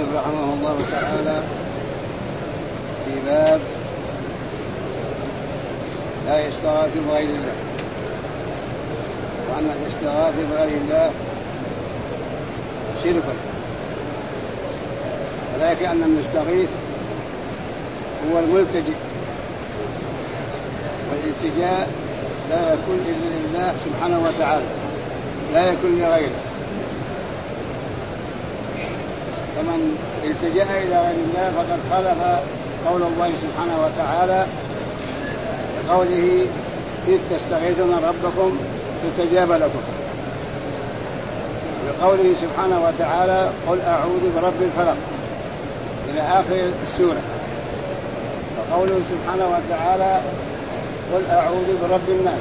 المؤلف رحمه الله تعالى في باب لا يستغاث بغير الله، وأن الاستغاثة بغير الله شرك، وذلك أن المستغيث هو الملتجئ، والالتجاء لا يكون إلا لله سبحانه وتعالى، لا يكون لغيره. فمن التجأ إلى غير الله فقد خالف قول الله سبحانه وتعالى بقوله إذ تستغيثون ربكم فاستجاب لكم، بقوله سبحانه وتعالى قل أعوذ برب الفلق إلى آخر السورة، وقوله سبحانه وتعالى قل أعوذ برب الناس.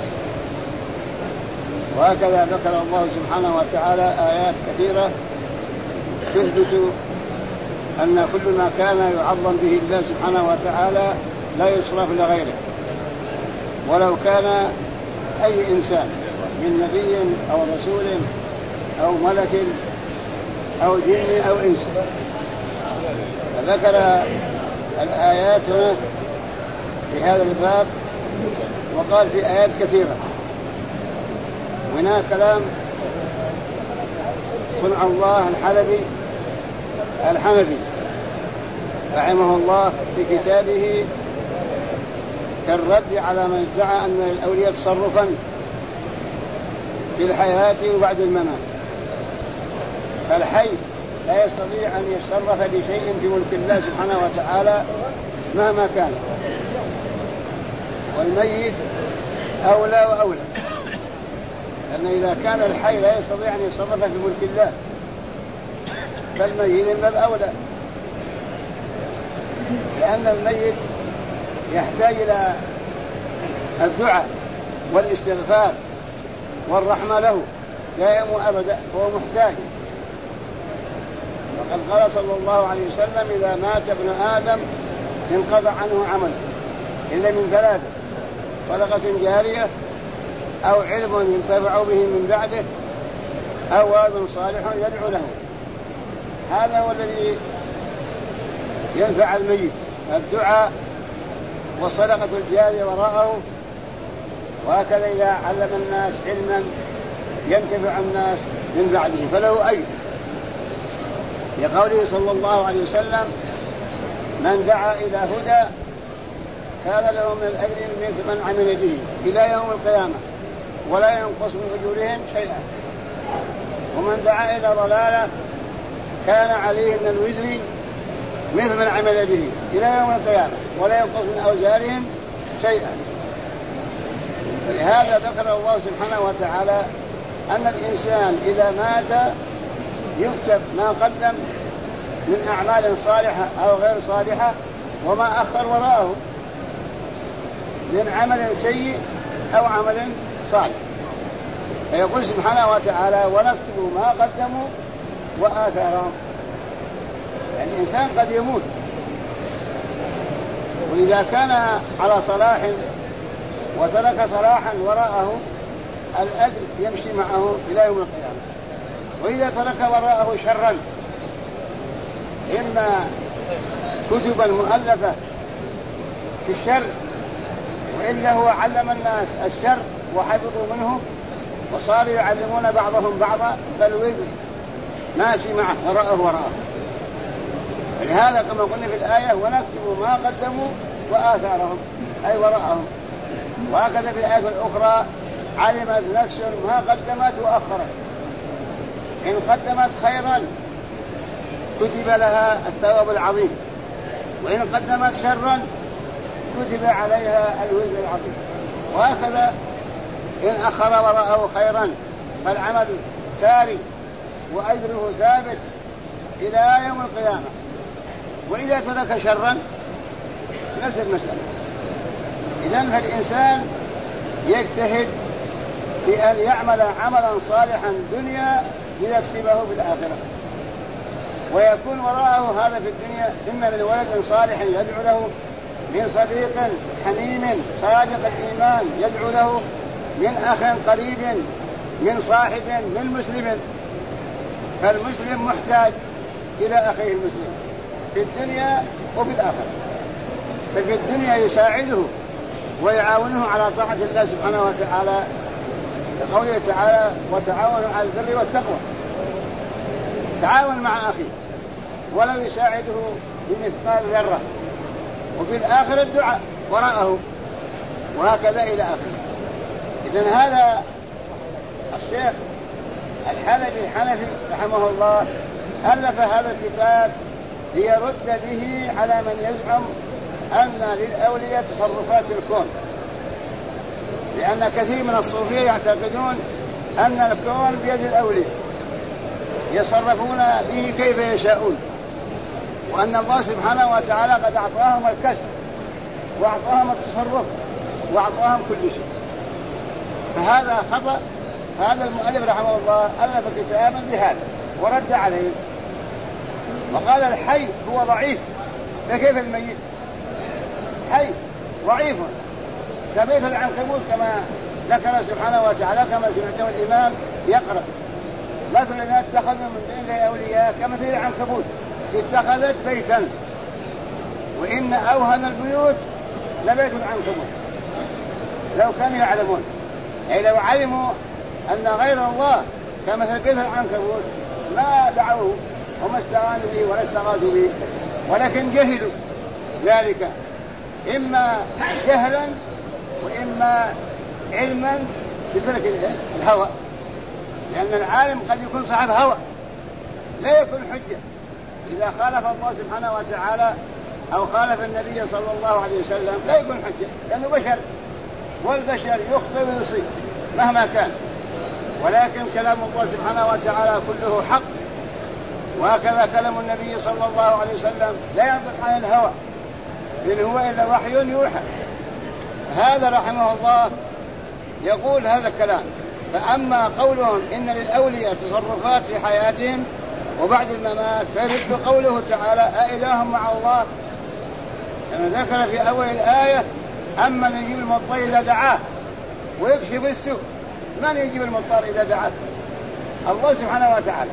وهكذا ذكر الله سبحانه وتعالى آيات كثيرة تثبت أن كل ما كان يعظم به الله سبحانه وتعالى لا يصرف لغيره، ولو كان أي إنسان من نبي أو رسول أو ملك أو جن أو إنس. فذكر الآيات هنا في هذا الباب، وقال في آيات كثيرة هنا كلام صنع الله الحنفي رحمه الله في كتابه كالرد على من ادعى أن الأولياء تصرفا في الحياة وبعد الممات. فالحي لا يستطيع أن يتصرف بشيء في ملك الله سبحانه وتعالى مهما كان، والميت أولى وأولى، لأن إذا كان الحي لا يستطيع أن يتصرف في ملك الله فالميت من الأولى، لأن الميت يحتاج إلى الدعاء والاستغفار والرحمة له دائم وأبدا، فهو محتاج. وقد قال صلى الله عليه وسلم إذا مات ابن آدم انقطع عنه عمله إلا من ثلاثة: صدقة جارية، أو علم ينتفع به من بعده، أو ولد صالح يدعو له. هذا هو الذي ينفع الميت، الدعاء والصدقة الجارية وراءه. وهكذا إذا علم الناس علما ينتفع الناس من بعده فله أجر، لقوله صلى الله عليه وسلم من دعا إلى هدى كان له من الأجر مثل من عمل به إلى يوم القيامة ولا ينقص من أجورهم شيئا، ومن دعا إلى ضلالة كان عليه من الوزر مثل من عمل به إلى يوم القيامة ولا ينقص من أوزارهم شيئا. ولهذا ذكر الله سبحانه وتعالى أن الإنسان إذا مات يكتب ما قدم من أعمال صالحة أو غير صالحة وما أخر وراءه من عمل سيء أو عمل صالح. فيقول سبحانه وتعالى ونكتب ما قدموا وآثارهم. يعني الإنسان قد يموت، وإذا كان على صلاح وترك صلاحا وراءه الأجر يمشي معه إلى يوم القيامة، وإذا ترك وراءه شرا إما كتب المؤلفة في الشر، وإلا هو علم الناس الشر وحفظوا منه وصاروا يعلمون بعضهم بعضا، فالوزر ماشي معه وراءه. لهذا كما قلنا في الآية ونكتب ما قدموا وآثارهم أي وراءهم. وهكذا في الآية الأخرى علمت نفس ما قدمت وأخرت، إن قدمت خيرا كتب لها الثواب العظيم، وإن قدمت شرا كتب عليها الوزر العظيم. وهكذا إن أخر وراءه خيرا فالعمل ساري وأجره ثابت إلى يوم القيامة، وإذا ترك شرا نفس المسألة. إذن فالإنسان يجتهد في أن يعمل عملا صالحا دنيا ليكسبه في الآخرة، ويكون وراءه هذا في الدنيا إما من ولد صالح يدعو له، من صديق حميم صادق الإيمان يدعو له، من أخ قريب، من صاحب، من مسلم. فالمسلم محتاج إلى أخيه المسلم في الدنيا وفي الآخرة. ففي الدنيا يساعده ويعاونه على طاعة الله سبحانه وتعالى، كقوله تعالى وتعاونوا على البر والتقوى، تعاون مع أخيه ولو يساعده بمثقال ذرة. وفي الآخرة الدعاء وراءه، وهكذا إلى آخره. إذن هذا الشيخ الحنفي رحمه الله ألف هذا الكتاب ليرد به على من يزعم أن للأولياء تصرفات الكون، لأن كثير من الصوفية يعتقدون أن الكون بيد الأولياء يصرفون به كيف يشاءون، وأن الله سبحانه وتعالى قد أعطاهم الكشف وأعطاهم التصرف وأعطاهم كل شيء. فهذا خطأ. هذا المؤلف رحمه الله ألف كتابا بهذا ورد عليه، وقال الحي هو ضعيف، فكيف الميت؟ حي ضعيف كبيت العنكبوت، كما ذكر سبحانه وتعالى كما سمعته الإمام يقرأ: مثل إذا اتخذوا من دونه أولياء كمثل العنكبوت اتخذت بيتا وإن أوهن البيوت لبيت العنكبوت. لو كانوا يعلمون، أي لو علموا أن غير الله كمثل بيت العنكبوت ما دعوه وما استغانوا به ولا استغاثوا به، ولكن جهلوا ذلك إما جهلا وإما علما بترك الهوى، لأن العالم قد يكون صاحب هوى لا يكون حجة إذا خالف الله سبحانه وتعالى أو خالف النبي صلى الله عليه وسلم، لا يكون حجة لأنه بشر، والبشر يخطئ ويصيب مهما كان، ولكن كلام الله سبحانه وتعالى كله حق، وهكذا كلام النبي صلى الله عليه وسلم لا ينطق عن الهوى إن هو إلا وحي يوحى. هذا رحمه الله يقول هذا الكلام. فأما قولهم إن للأولياء تصرفات في حياتهم وبعد الممات فيرد قوله تعالى أإله مع الله، كما ذكر في أول الآية: أما من يجيب المضطر إذا دعاه ويكشف السوء. من يجيب المضطر إذا دعاه؟ الله سبحانه وتعالى.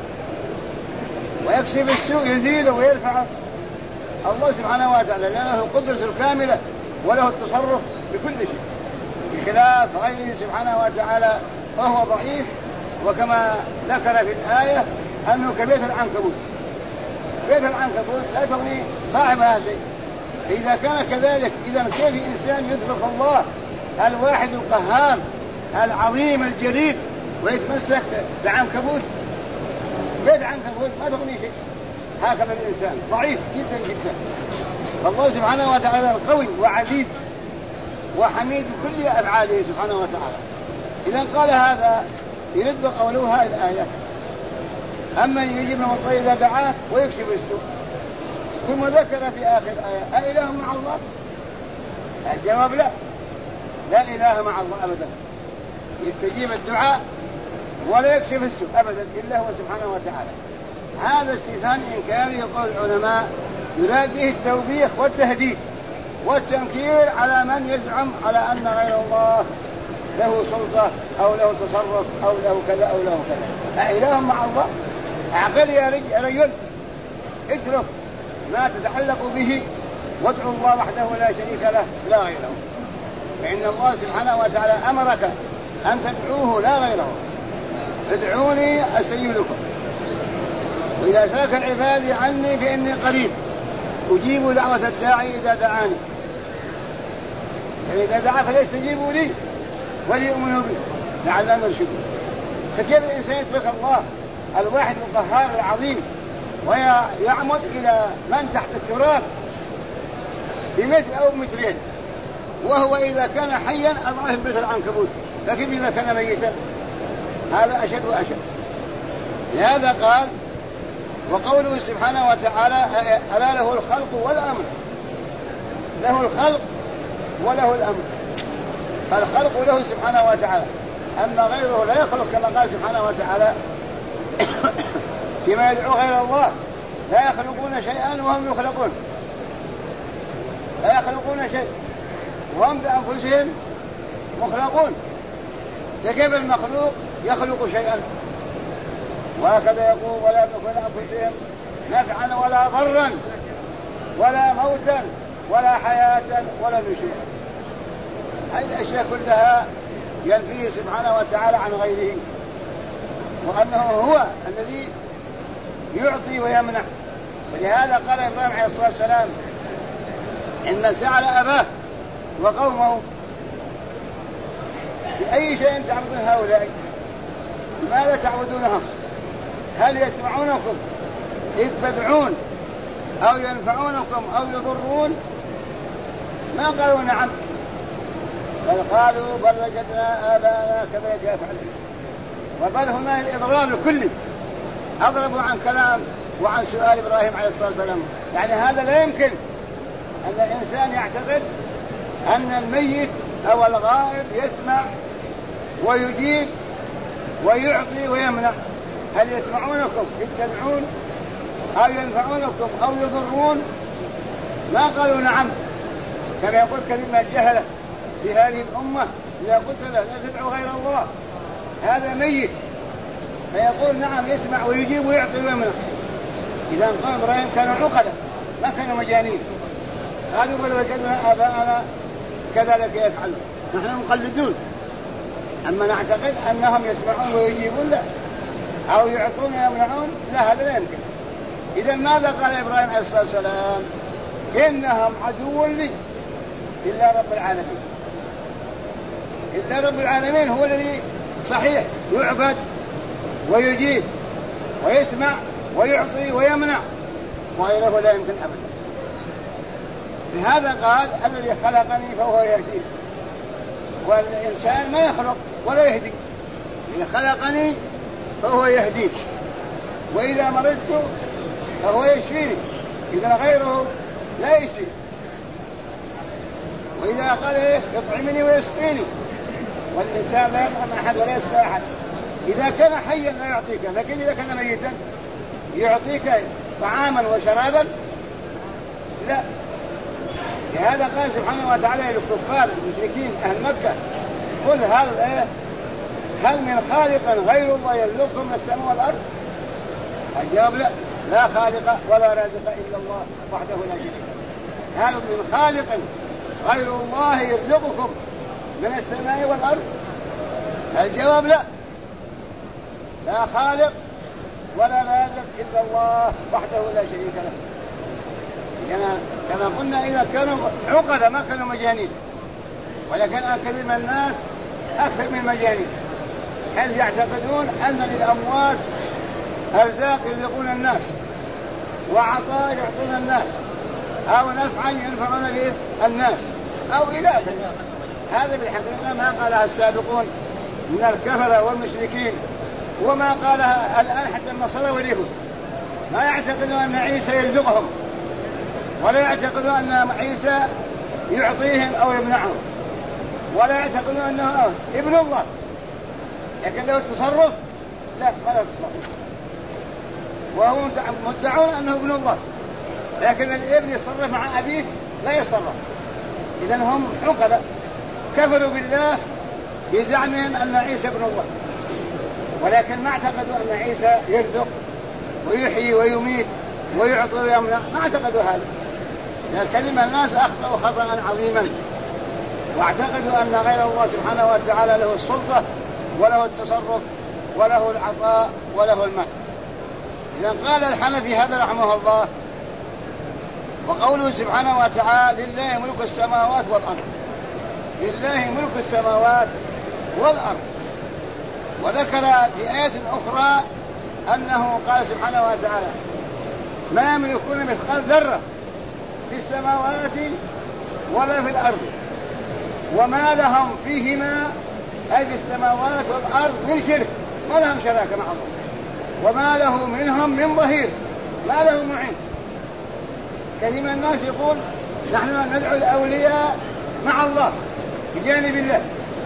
ويكشف السوء يزيله ويرفعه الله سبحانه وتعالى، لأنه القدرة الكاملة وله التصرف بكل شيء، بخلاف غيره سبحانه وتعالى فهو ضعيف. وكما ذكر في الآية أنه كبيت العنكبوت، بيت العنكبوت لا تغني صاحبها شيء. إذا كان كذلك إذا كيف إنسان يترك الله الواحد القهار العظيم الجليل ويتمسك بعنكبوت؟ بيت عنكبوت ما تغني شيء. هكذا الإنسان ضعيف جدا جدا. فالله سبحانه وتعالى القوي وعزيز وحميد كل أفعاله سبحانه وتعالى. إذا قال هذا يرد قوله هذه الآية: أما يجيب المضطر إذا دعاه ويكشف السوء. ثم ذكر في آخر الآية: أإله مع الله؟ الجواب لا، لا إله مع الله أبدا، يستجيب الدعاء ولا يكشف السوء أبدا إلا هو سبحانه وتعالى. هذا استفهام إنكاري. يقول العلماء يراد به التوبيخ والتهديد والتنكير على من يزعم على أن غير الله له سلطة أو له تصرف أو له كذا أو له كذا. أإله مع الله؟ أعقل يا رجل، اترك ما تتعلق به وادعو الله وحده لا شريك له لا غيره. فإن الله سبحانه وتعالى أمرك أن تدعوه لا غيره. ادعوني أستجب لكم، وإذا سألك العباد عني فإني قريب أجيب دعوة الداعي إذا دعاني. يعني إذا دعا فليستجيبوا لي وليؤمنوا بي لعلهم يرشدون. فكيف الإنسان يترك الله الواحد القهار العظيم ويعمد إلى من تحت التراب بمتر أو مترين، وهو إذا كان حيا أضعف مثل العنكبوت، لكن إذا كان ميتا هذا أشد وأشد. لهذا قال: وقوله سبحانه وتعالى: ألا له الخلق والأمر. له الخلق وله الأمر. الخلق له سبحانه وتعالى، أما غيره لا يخلق، كما قال سبحانه وتعالى فيما يدعو غير الله: لا يخلقون شيئا وهم يخلقون. لا يخلقون شيء وهم بأنفسهم مخلقون. فكيف المخلوق يخلق شيئا؟ وهكذا يقول: ولا يملكون أنفسهم نفعا ولا ضرا ولا موتا ولا حياة ولا نشور. هذه الأشياء كلها ينفيه سبحانه وتعالى عن غيره، وأنه هو الذي يعطي ويمنع. ولهذا قال إبراهيم عليه الصلاة والسلام إن سأل أباه وقومه بأي شيء تعبدون هؤلاء؟ لماذا تعبدونهم؟ هل يسمعونكم إذ تدعون أو ينفعونكم أو يضرون؟ ما قالوا نعم، بل قالوا بل وجدنا آباءنا كذلك يفعلون. وبل هنا الإضرار الكلي، أضربوا عن كلام وعن سؤال إبراهيم عليه الصلاة والسلام. يعني هذا لا يمكن أن الإنسان يعتقد أن الميت أو الغائب يسمع ويجيب ويعطي ويمنع. هل يسمعونكم إذ تدعون أو ينفعونكم أو يضرون؟ ما قالوا نعم، كما يقول كثير من الجهلة في هذه الأمة إذا قلت له لا تدعو غير الله هذا ميت، فيقول نعم يسمع ويجيب ويعطي ويمنع. إذا قال إبراهيم كانوا عقلا ما كانوا مجانين. قالوا بل وجدنا آباءنا كذلك يفعلون. نحن مقلدون، أما نعتقد أنهم يسمعون ويجيبون لا، أو يعطون ويمنعون لا، هذا لا يمكن. إذا ماذا قال إبراهيم عليه الصلاة والسلام؟ إنهم عدو لي إلا رب العالمين. إلا رب العالمين هو الذي صحيح يعبد ويجيب ويسمع ويعطي ويمنع، وغيره لا يمكن أبدا. لهذا قال الذي خلقني فهو يهدي. والإنسان ما يخلق ولا يهدي، إذا خلقني فهو يهدي، وإذا مرضت فهو يشفيني، إذا غيره لا يشفي. وإذا قال يطعمني ويسقيني، والإنسان لا يطعم أحد ولا يسقي أحد. إذا كان حيا لا يعطيك، لكن إذا كان ميتا يعطيك طعاما وشرابا لا. لهذا قال سبحانه وتعالى للكفار المشركين أهل مكة قل هل من خالق غير الله يرزقكم من السماء والأرض؟ الجواب لا، لا خالق ولا رازق إلا الله وحده لا شريك له. هل من خالق غير الله يرزقكم من السماء والأرض؟ الجواب لا، لا خالق ولا رازق إلا الله وحده لا شريك له. كما قلنا إذا كانوا عقلا ما كانوا مجانين، ولكن كثير من الناس أكثر من مجانين، حيث يعتقدون أن للأموات أرزاق يرزقون الناس وعطاء يعطون الناس أو نفعا ينفعون به الناس أو إله. هذا بالحقيقة ما قالها السابقون من الكفرة والمشركين، وما قالها الآن حتى النصارى واليهود. ما يعتقدون أن عيسى يرزقهم، ولا يعتقدون أن عيسى يعطيهم أو يمنعهم، ولا يعتقدون أنه ابن الله، لكن له التصرف لا، ما له تصرف، وهم مدعون أنه ابن الله، لكن الابن يتصرف مع أبيه لا يتصرف. إذن هم عقلاء كفروا بالله بزعمهم أن عيسى ابن الله، ولكن ما اعتقدوا أن عيسى يرزق ويحيي ويميت ويعطي ويمنع، ما اعتقدوا هذا. لكن الناس أخطأوا خطأ عظيما، واعتقدوا أن غير الله سبحانه وتعالى له السلطة وله التصرف وله العطاء وله المنع. إذا قال الحنفي هذا رحمه الله وقوله سبحانه وتعالى لله ملك السماوات والأرض، لله ملك السماوات والأرض. وذكر في آية أخرى أنه قال سبحانه وتعالى ما يملكون مثقال ذرة في السماوات ولا في الأرض وما لهم فيهما أي في السماوات والأرض من شرك، ما لهم شراكة مع الله، وما له منهم من ظهير، ما له معين. كثير من الناس يقول نحن ندعو الأولياء مع الله بجانب الله.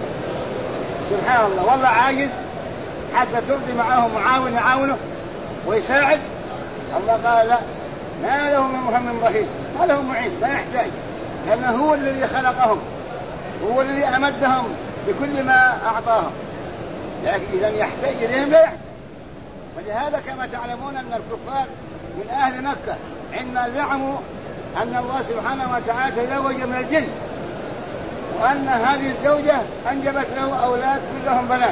سبحان الله، والله عاجز حتى ترضي معه معاون يعاونه ويساعد. الله قال لا، ما له من ظهير، ما له معين، لا يحتاج، لأنه هو الذي خلقهم، هو الذي أمدهم بكل ما أعطاهم، لكن إذا يحتاج إليهم لا يحتاج. ولهذا كما تعلمون أن الكفار من أهل مكة عندما زعموا أن الله سبحانه وتعالى تزوج من الجن، وأن هذه الزوجة أنجبت له أولاد كلهم بنات،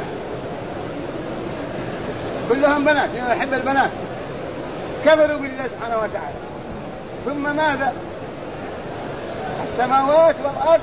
كلهم بنات، يحب البنات، كفروا بالله سبحانه وتعالى. ثم ماذا؟ السماوات والأرض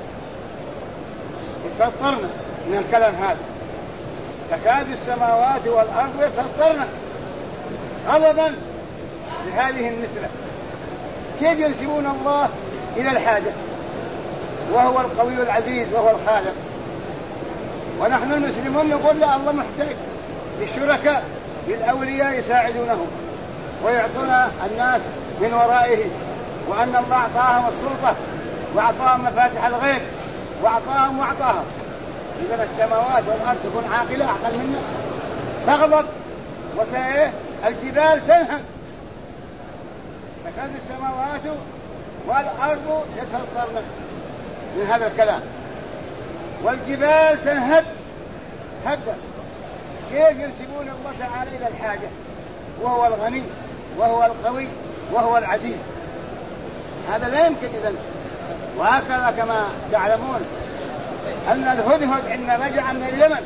يتفطرن من الكلام هذا، تكاد السماوات والأرض يتفطرن غضبا لهذه النسبة. كيف ينسبون الله إلى الحاجة وهو القوي العزيز وهو الخالق؟ ونحن المسلمون نقول لا، الله محتاج للشركاء، للأولياء يساعدونه ويعطون الناس من ورائه، وأن الله أعطاهم السلطة وأعطاهم مفاتح الغيب وأعطاهم وأعطاهم. إذا السماوات والأرض تكون عاقلة أعقل منا، تغضب والجبال تنهد، تكاد السماوات والأرض يتفطرن من هذا الكلام، والجبال تنهد هدا. كيف ينسبون الله تعالى إلى الحاجة وهو الغني وهو القوي وهو العزيز؟ هذا لا يمكن إذن. وهكذا كما تعلمون أن الهدهد عندما رجع من اليمن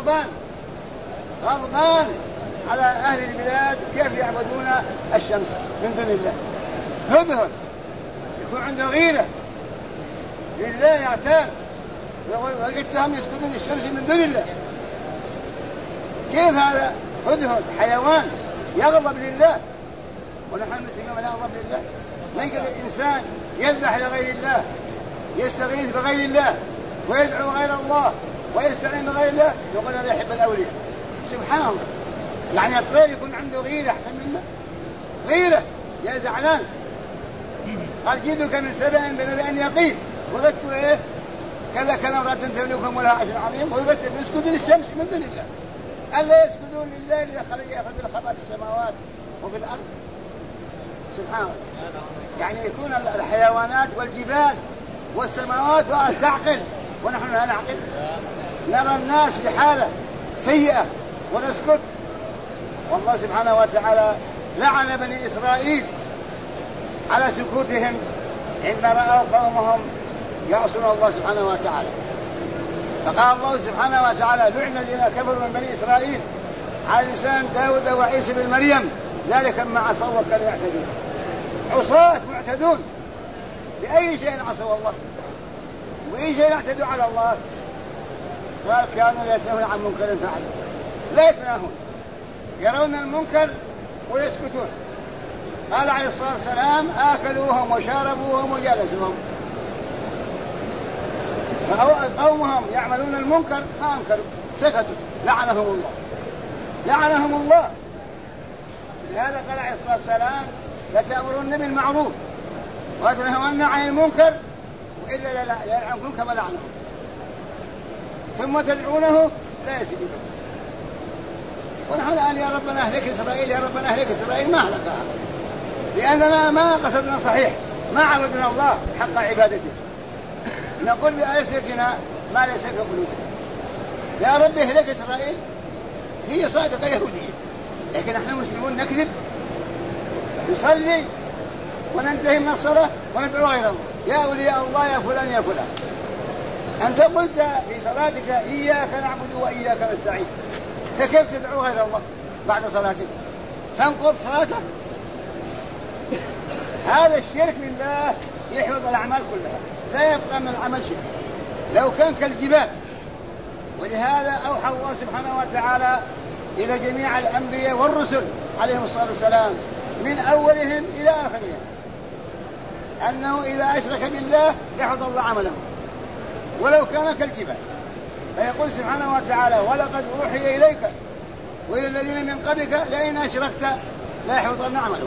غضبان على أهل البلاد كيف يعبدون الشمس من دون الله. هدهد يكون عنده غيرة لله، يعتاد ويتهم يسكتون الشمس من دون الله. كيف هذا؟ هدهد حيوان يغضب لله، ونحن المسلمين لا نغضب لله. ما يقدر الإنسان يذبح لغير الله، يستغيث بغير الله، ويدعو غير الله، ويستعين بغير الله، يقول هذا يحب الأولياء. سبحان الله. يعني الطير يكون عنده غيرة أحسن منا؟ غيرة يا زعلان. قال جئتك من سبأ بنبأ يقين وجدت كذا كذا امرأة تملكهم ولها عرش عظيم، ويرتب يسجدون للشمس من دون الله. ألا يسجدون لله الذي يأخذ الخبائث في السماوات وفي الأرض. سبحان الله. يعني يكون الحيوانات والجبال والسماوات والأرض تعقل ونحن لا نعقل. نرى الناس بحالة سيئة ونسكت. والله سبحانه وتعالى لعن بني إسرائيل على سكوتهم عندما رأوا قومهم يعصون الله سبحانه وتعالى. فقال الله سبحانه وتعالى لعن الذين كفروا من بني إسرائيل على لسان داود وعيسى بن مريم ذلك ما عصوا وكانوا يعتدون. عصاة معتدون بأي شيء عصوا الله وأي شيء يعتدوا على الله. قال كانوا لا يتناهون عن منكر فعلوا، لا يتناهون، يرون المنكر ويسكتون. قال عليه الصلاة والسلام آكلوهم وشاربوهم وجالسوهم. قومهم يعملون المنكر ما أنكروا، سكتوا، لعنهم الله، لعنهم الله. لهذا قال عليه الصلاة والسلام لتأمرن بالمعروف وتنهون عن المنكر وإلا لا يلعنكم كما لعنهم، ثم تدعونه لا يستجيب. ونحن الآن يا ربنا أهلك إسرائيل، يا ربنا أهلك إسرائيل، ما أهلكها لأننا ما قصدنا صحيح، ما عبدنا الله حق عبادته. نقول بألسنتنا ما ليس في قلوبنا. يا رب أهلك إسرائيل هي صادقة يهودية، لكن نحن مسلمون نكذب، نصلي وننتهي من الصلاة وندعو غير الله. يا أولياء الله يا فلان يا فلان. أنت قلت في صلاتك إياك نعبد وإياك نستعين، فكيف تدعو غير الله بعد صلاتك؟ تنقض صلاتك. هذا الشرك بالله يحفظ الأعمال كلها، لا يبقى من العمل شيء لو كان كالجبال. ولهذا أوحى الله سبحانه وتعالى إلى جميع الأنبياء والرسل عليهم الصلاة والسلام من أولهم إلى آخرهم أنه إذا أشرك بالله يحفظ الله عمله ولو كان كالجبال. فيقول سبحانه وتعالى ولقد أوحي إليك وإلى الذين من قبلك لئن أشركت لا يحفظن عمله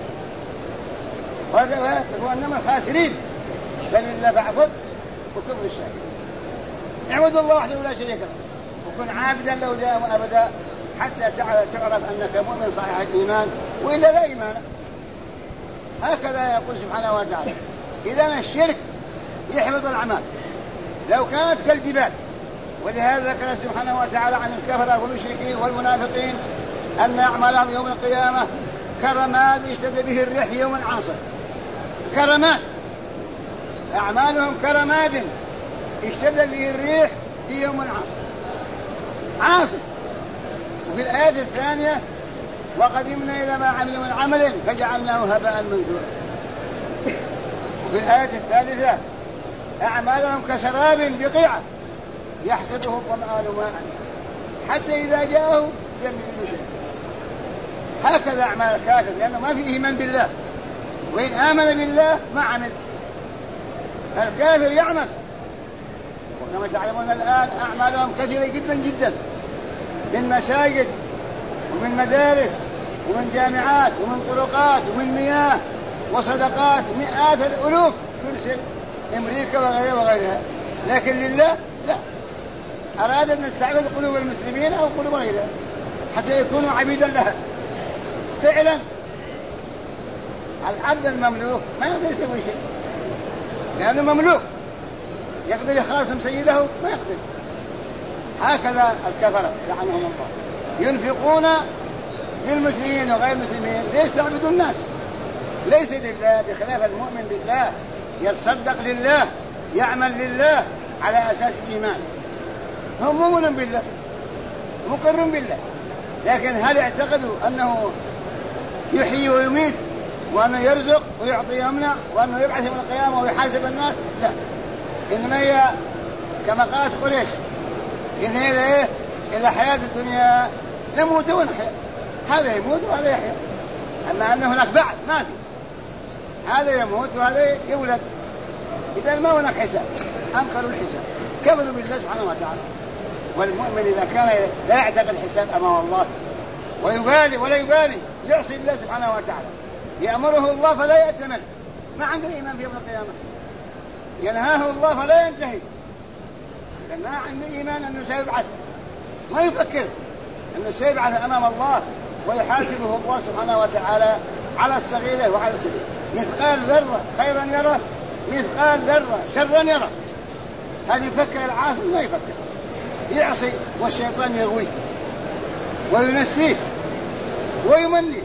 وأنما الخاسرين بل الله فاعبد وكن من الشاكرين. اعبد الله وحده لا شريك له وكن عابدا له دائما أبدا حتى تعرف أنك مؤمن صحيح الإيمان وإلا لا إيمان. هكذا يقول سبحانه وتعالى. إذن الشرك يحفظ الأعمال لو كانت كالجبال. ولهذا ذكر سبحانه وتعالى عن الكفرة والمشركين والمنافقين أن أعمالهم يوم القيامة كرماد اشتد به الريح يوم عاصف. كرماد، أعمالهم كرماد اشتد به الريح في يوم عاصف. وفي الآية الثانية وقدمنا إلى ما عملوا من عمل فجعلناه هباء منثورا. وفي الآية الثالثة أعمالهم كسراب بقيعة يحسبه الظمآن ماء حتى إذا جاءه لم يجد شيء. هكذا أعمال الكافر، لأنه ما في إيمان بالله، وإن آمن بالله ما عمل. الكافر يعمل، وكما تعلمون الآن أعمالهم كثيرة جدا جدا، من مساجد ومن مدارس ومن جامعات ومن طرقات ومن مياه وصدقات، مئات الألوف ترسل أمريكا وغيرها، لكن لله لا. أراد أن نستعبد قلوب المسلمين أو قلوب غيرها حتى يكونوا عبيدا لها. فعلا العبد المملوك ما يقدر يسوي شيء، لأنه مملوك. يقدر يخاصم سيده؟ ما يقدر. هكذا الكفرة لعنهم الله ينفقون للمسلمين وغير المسلمين ليستعبدوا الناس، ليس لله، بخلاف المؤمن بالله يتصدق لله، يعمل لله على أساس الإيمان. هم مؤمن بالله مقر بالله، لكن هل اعتقدوا أنه يحيي ويميت، وأنه يرزق ويعطي ويمنع، وأنه يبعث يوم القيامة ويحاسب الناس؟ لا. إنما هي كما قالت قريش إن هي إلى حياة الدنيا نموت ونحيا، هذا يموت وهذا يحيا، أما أن هناك بعد ما في، هذا يموت وهذا يولد. إذا ما هناك حساب، أنكروا الحساب، كفروا بالله سبحانه وتعالى. والمؤمن إذا كان لا يعتقد الحساب أمام الله ويبالي ولا يبالي، يعصي الله سبحانه وتعالى، يأمره الله فلا يأتمن، ما عنده إيمان في يوم القيامة، ينهاه الله فلا ينتهي، ما عنده إيمان أنه سيبعث، ما يفكر أنه سيبعث أمام الله ويحاسبه الله سبحانه وتعالى على الصغيرة وعلى الكبيرة. مثقال ذرة خيرا يرى، مثقال ذرة شرا يرى. هل يفكر العاصي؟ ما يفكر، يعصي والشيطان يغويه وينسيه ويمنيه.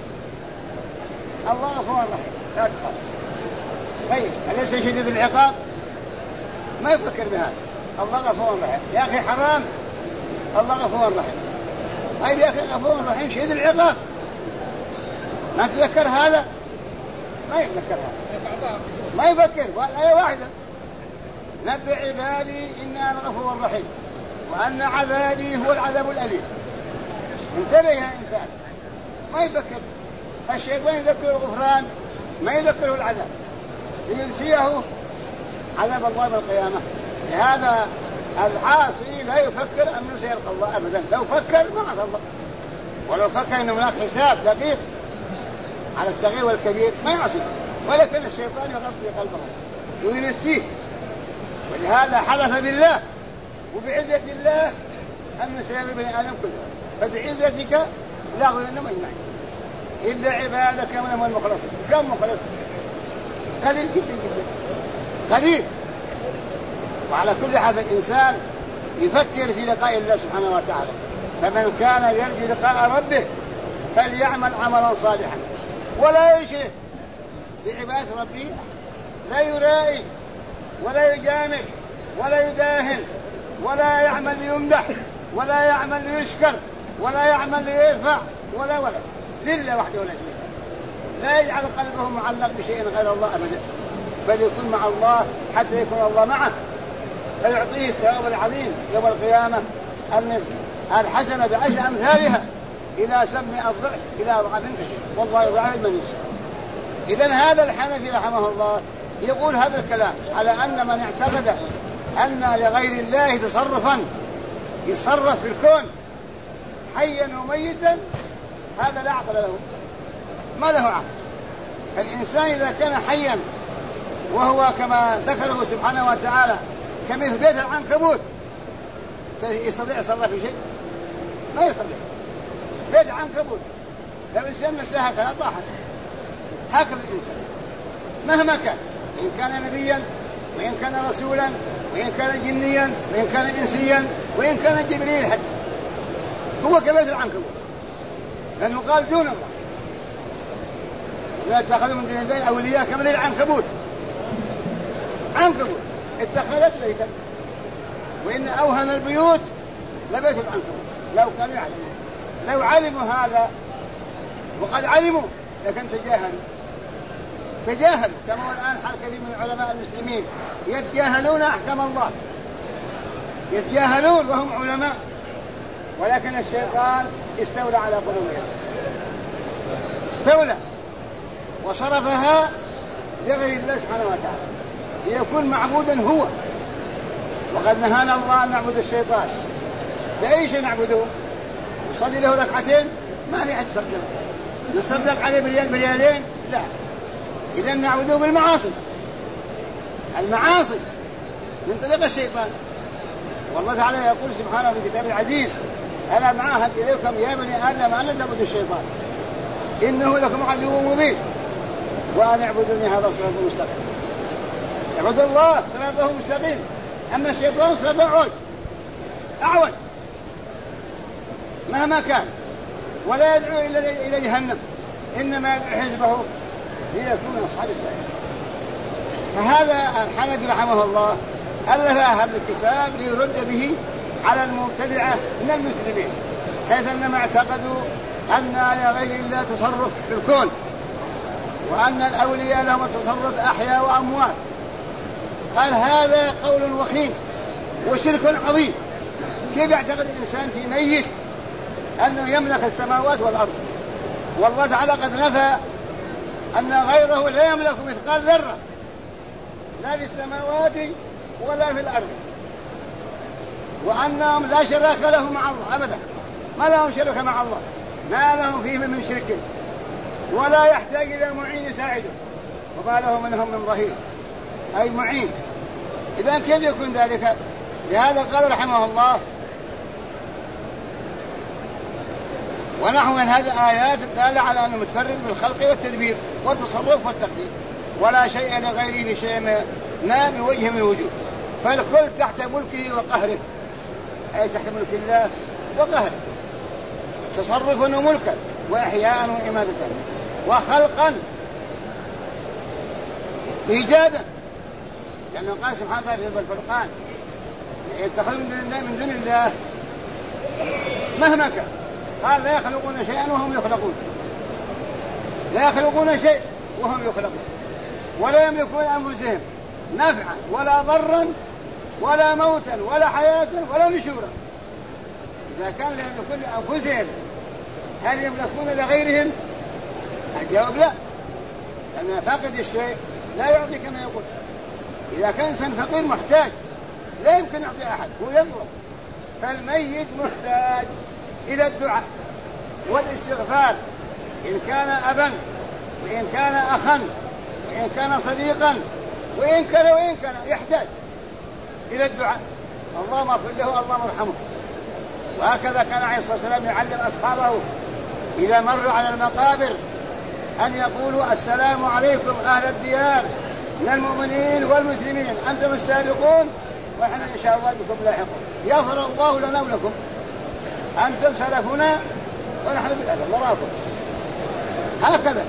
الله غفور رحيم لا تخاف. طيب أليس شديد العقاب؟ ما يفكر بهذا. الله غفور رحيم. يا أخي حرام، الله غفور رحيم. طيب يا أخي غفور رحيم شديد العقاب، ما تذكر هذا؟ ما يتذكر هذا، ما يفكر. والآية واحدة: نبئ عبادي إن أنا غفور رحيم وأن عذابي هو العذاب الأليم. انتبه يا إنسان، ما يفكر. الشيطان يذكر الغفران ما يذكره العذاب، لينسيه عذاب الله يوم القيامة. لهذا العاصي لا يفكر أنه سيلقى الله أبدا، لو فكر ما عصى الله، ولو فكر أنه هناك حساب دقيق على الصغير والكبير ما يعصي، ولكن الشيطان يغطي قلبه وينسيه. ولهذا حلف بالله وبعزة الله أن سيغفر بني آدم كله، فبعزتك لا غيرنا مجمعين إلا عبادك منهم المخلصين. كم مخلص؟ قليل جدا جدا، قليل. وعلى كل حال الإنسان يفكر في لقاء الله سبحانه وتعالى. فمن كان يرجو لقاء ربه فليعمل عملا صالحا ولا يشرك بعبادة ربه، لا يرائي ولا يجامل ولا يداهن ولا يعمل ليمدح ولا يعمل ليشكر ولا يعمل ليرفع ولا لله وحده ولا شريك له. لا يجعل قلبه معلق بشيء غير الله أبدا، بل يكون مع الله حتى يكون الله معه، فيعطيه الثواب العظيم يوم القيامة الحسنة بعشر أمثالها إلى 700 ضعف إلى أضعاف كثيرة، والله يضاعف لمن يشاء. إذن هذا الحنفي رحمه الله يقول هذا الكلام على أن من اعتقد أن لغير الله تصرفا يتصرف في الكون حيا وميتا، هذا لا عقل له، ما له عقل. الإنسان إذا كان حيا وهو كما ذكره سبحانه وتعالى كمثل بيت العنكبوت، يستطيع يصرف في شيء؟ ما يستطيع. بيت عنكبوت لو الإنسان مساها هكذا طاحت. هكذا الإنسان مهما كان، إن كان نبيا وإن كان رسولا وإن كان جنيا وإن كان إنسيا وإن كان جبريل، حتى هو كبيت العنكبوت، لأنه قال دون الله. لا اتخذوا من دون الله أولياء كمثل العنكبوت. عنكبوت اتخذت بيتا، وإن أوهن البيوت لبيت العنكبوت لو كانوا يعلمون. لو علموا هذا، وقد علموا، لكن تجاهلوا كما هو الآن حال كثير من علماء المسلمين يتجاهلون أحكام الله، يتجاهلون وهم علماء، ولكن الشيطان استولى على قلوبهم، استولى وصرفها لغير الله سبحانه وتعالى ليكون معبودا هو. وقد نهانا الله أن نعبد الشيطان. بأي شيء نعبده؟ نصلي له ركعتين ما في أحد يصدق، نصدق عليه بريالين لا. إذا نعبده بالمعاصي، المعاصي من طريق الشيطان. والله تعالى يقول سبحانه في كتابه العزيز: ألا معاهد إليكم يا بني آدم أن لا تعبدوا الشيطان إنه لكم عدو مبين وأن اعبدوني هذا صراط مستقيم. اعبد الله صراطه مستقيم، أما الشيطان صراط أعوج مهما كان، ولا يدعو إلى جهنم، إنما يدعو حزبه ليكون أصحاب السعير. فهذا الحنفي رحمه الله ألف هذا الكتاب ليرد به على المبتدعة من المسلمين، حيث أنهم اعتقدوا أن لغير الله تصرف في الكون، وأن الأولياء لهم تصرف أحياء وأموات. قال هذا قول وخيم وشرك عظيم. كيف يعتقد الإنسان في ميت أنه يملك السماوات والأرض؟ والله تعالى قد نفى أن غيره لا يملك مثقال ذرة لا في السماوات ولا في الأرض، وأنهم لا شرك له مع الله أبدا، ما لهم شرك مع الله، ما لهم فيه من شرك، ولا يحتاج إلى معين يساعده، وما له منهم من ظهير أي معين. إذن كيف يكون ذلك؟ لهذا قال رحمه الله: ونحو من هذه الآيات الدالة على أنه متفرد بالخلق والتدبير والتصرف والتقدير، ولا شيء لغيره بشيء ما بوجه من الوجوه، فالكل تحت ملكه وقهره، أي تحت ملك الله وقهره، تصرفا وملكا وإحياء وإمادة وخلقا إيجادا، لأنه قال سبحانه وتعالى في الفرقان: يتخذون من دون الله مهما كان. قال: لا يخلقون شيئا وهم يخلقون، لا يخلقون شيء وهم يخلقون، ولا يملكون أنفسهم نفعا ولا ضرا ولا موتا ولا حياة ولا نشورا. إذا كان لكل أنفسهم هل يملكون لغيرهم؟ الجواب لا، لأن فاقد الشيء لا يعطي كما يقول. إذا كان إنسان فقير محتاج لا يمكن يعطي أحد، هو يضرب. فالميت محتاج إلى الدعاء والاستغفار، إن كان أبا وإن كان أخا وإن كان صديقا وإن كان يحتاج إلى الدعاء: اللهم اغفر له، اللهم ارحمه. وهكذا كان عليه الصلاة والسلام يعلم أصحابه إذا مروا على المقابر أن يقولوا: السلام عليكم أهل الديار من المؤمنين والمسلمين، أنتم السابقون ونحن إن شاء الله بكم لاحقون، يغفر الله لنا ولكم، أنتم سلفنا ونحن بالأدب وراكم. هكذا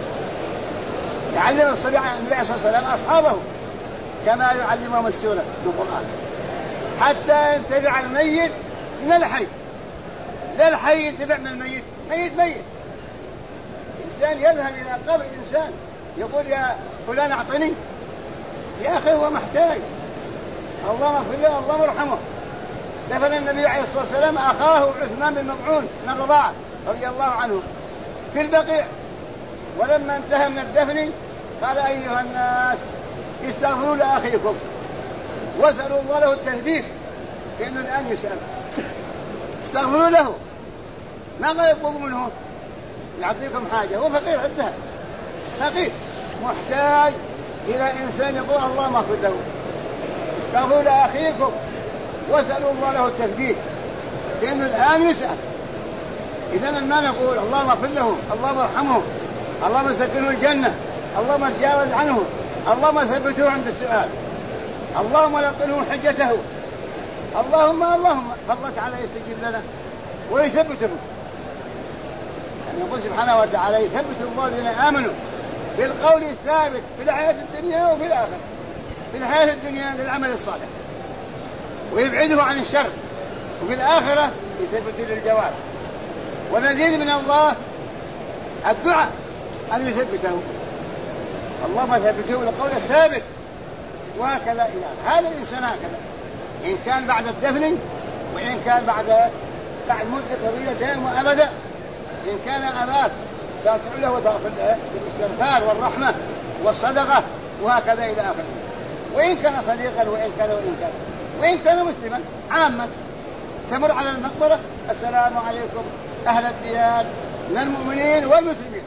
يعلم النبي عليه الصلاة والسلام أصحابه كما يعلمهم السورة بالقرآن، حتى ينتفع الميت من الحي. لا الحي ينتفع من الميت، ميت. إنسان يذهب إلى قبر إنسان يقول: يا فلان أعطني، يا أخي هو محتاج، اللهم اغفر له، اللهم ارحمه. دفن النبي عليه الصلاة والسلام أخاه عثمان بن مطعون من الرضاعة رضي الله عنه في البقيع، ولما انتهى من الدفن قال: أيها الناس استغفروا لأخيكم واسألوا الله له التثبيت، فإنه الآن يسأل. استغفروا له، ما قال يطلب منه يعطيكم حاجة، هو فقير عندها، فقير محتاج إلى إنسان يقول: اللهم اغفر له، استغفروا لأخيكم واسألوا الله له التثبيت، فإنه الآن يسأل. إذن ما نقول: اللهم اغفر له، اللهم ارحمه، اللهم سكنه الجنة، اللهم تجاوز عنه، اللهم ثبته عند السؤال، اللهم لقنه حجته، اللهم فالله تعالى يستجيب لنا ويثبته. يعني يقول سبحانه وتعالى: يثبت الله الذين آمنوا بالقول الثابت في الحياة الدنيا وفي الآخرة. في الحياة الدنيا للعمل الصالح ويبعده عن الشر، وفي الآخرة يثبت للجواب. ونزيد من الله الدعاء أن يثبته، اللهم ثبته بالقول الثابت، وهكذا إلى هذا الإنسان هكذا، إن كان بعد الدفن وإن كان بعد مدة طويلة دائم وأبدا. إن كان أباك تدعو له وتغفر له بالاستغفار والرحمة والصدقة وهكذا إلى آخره. وإن كان صديقا وإن كان مسلما عاما، تمر على المقبرة السلام عليكم أهل الديار من المؤمنين والمسلمين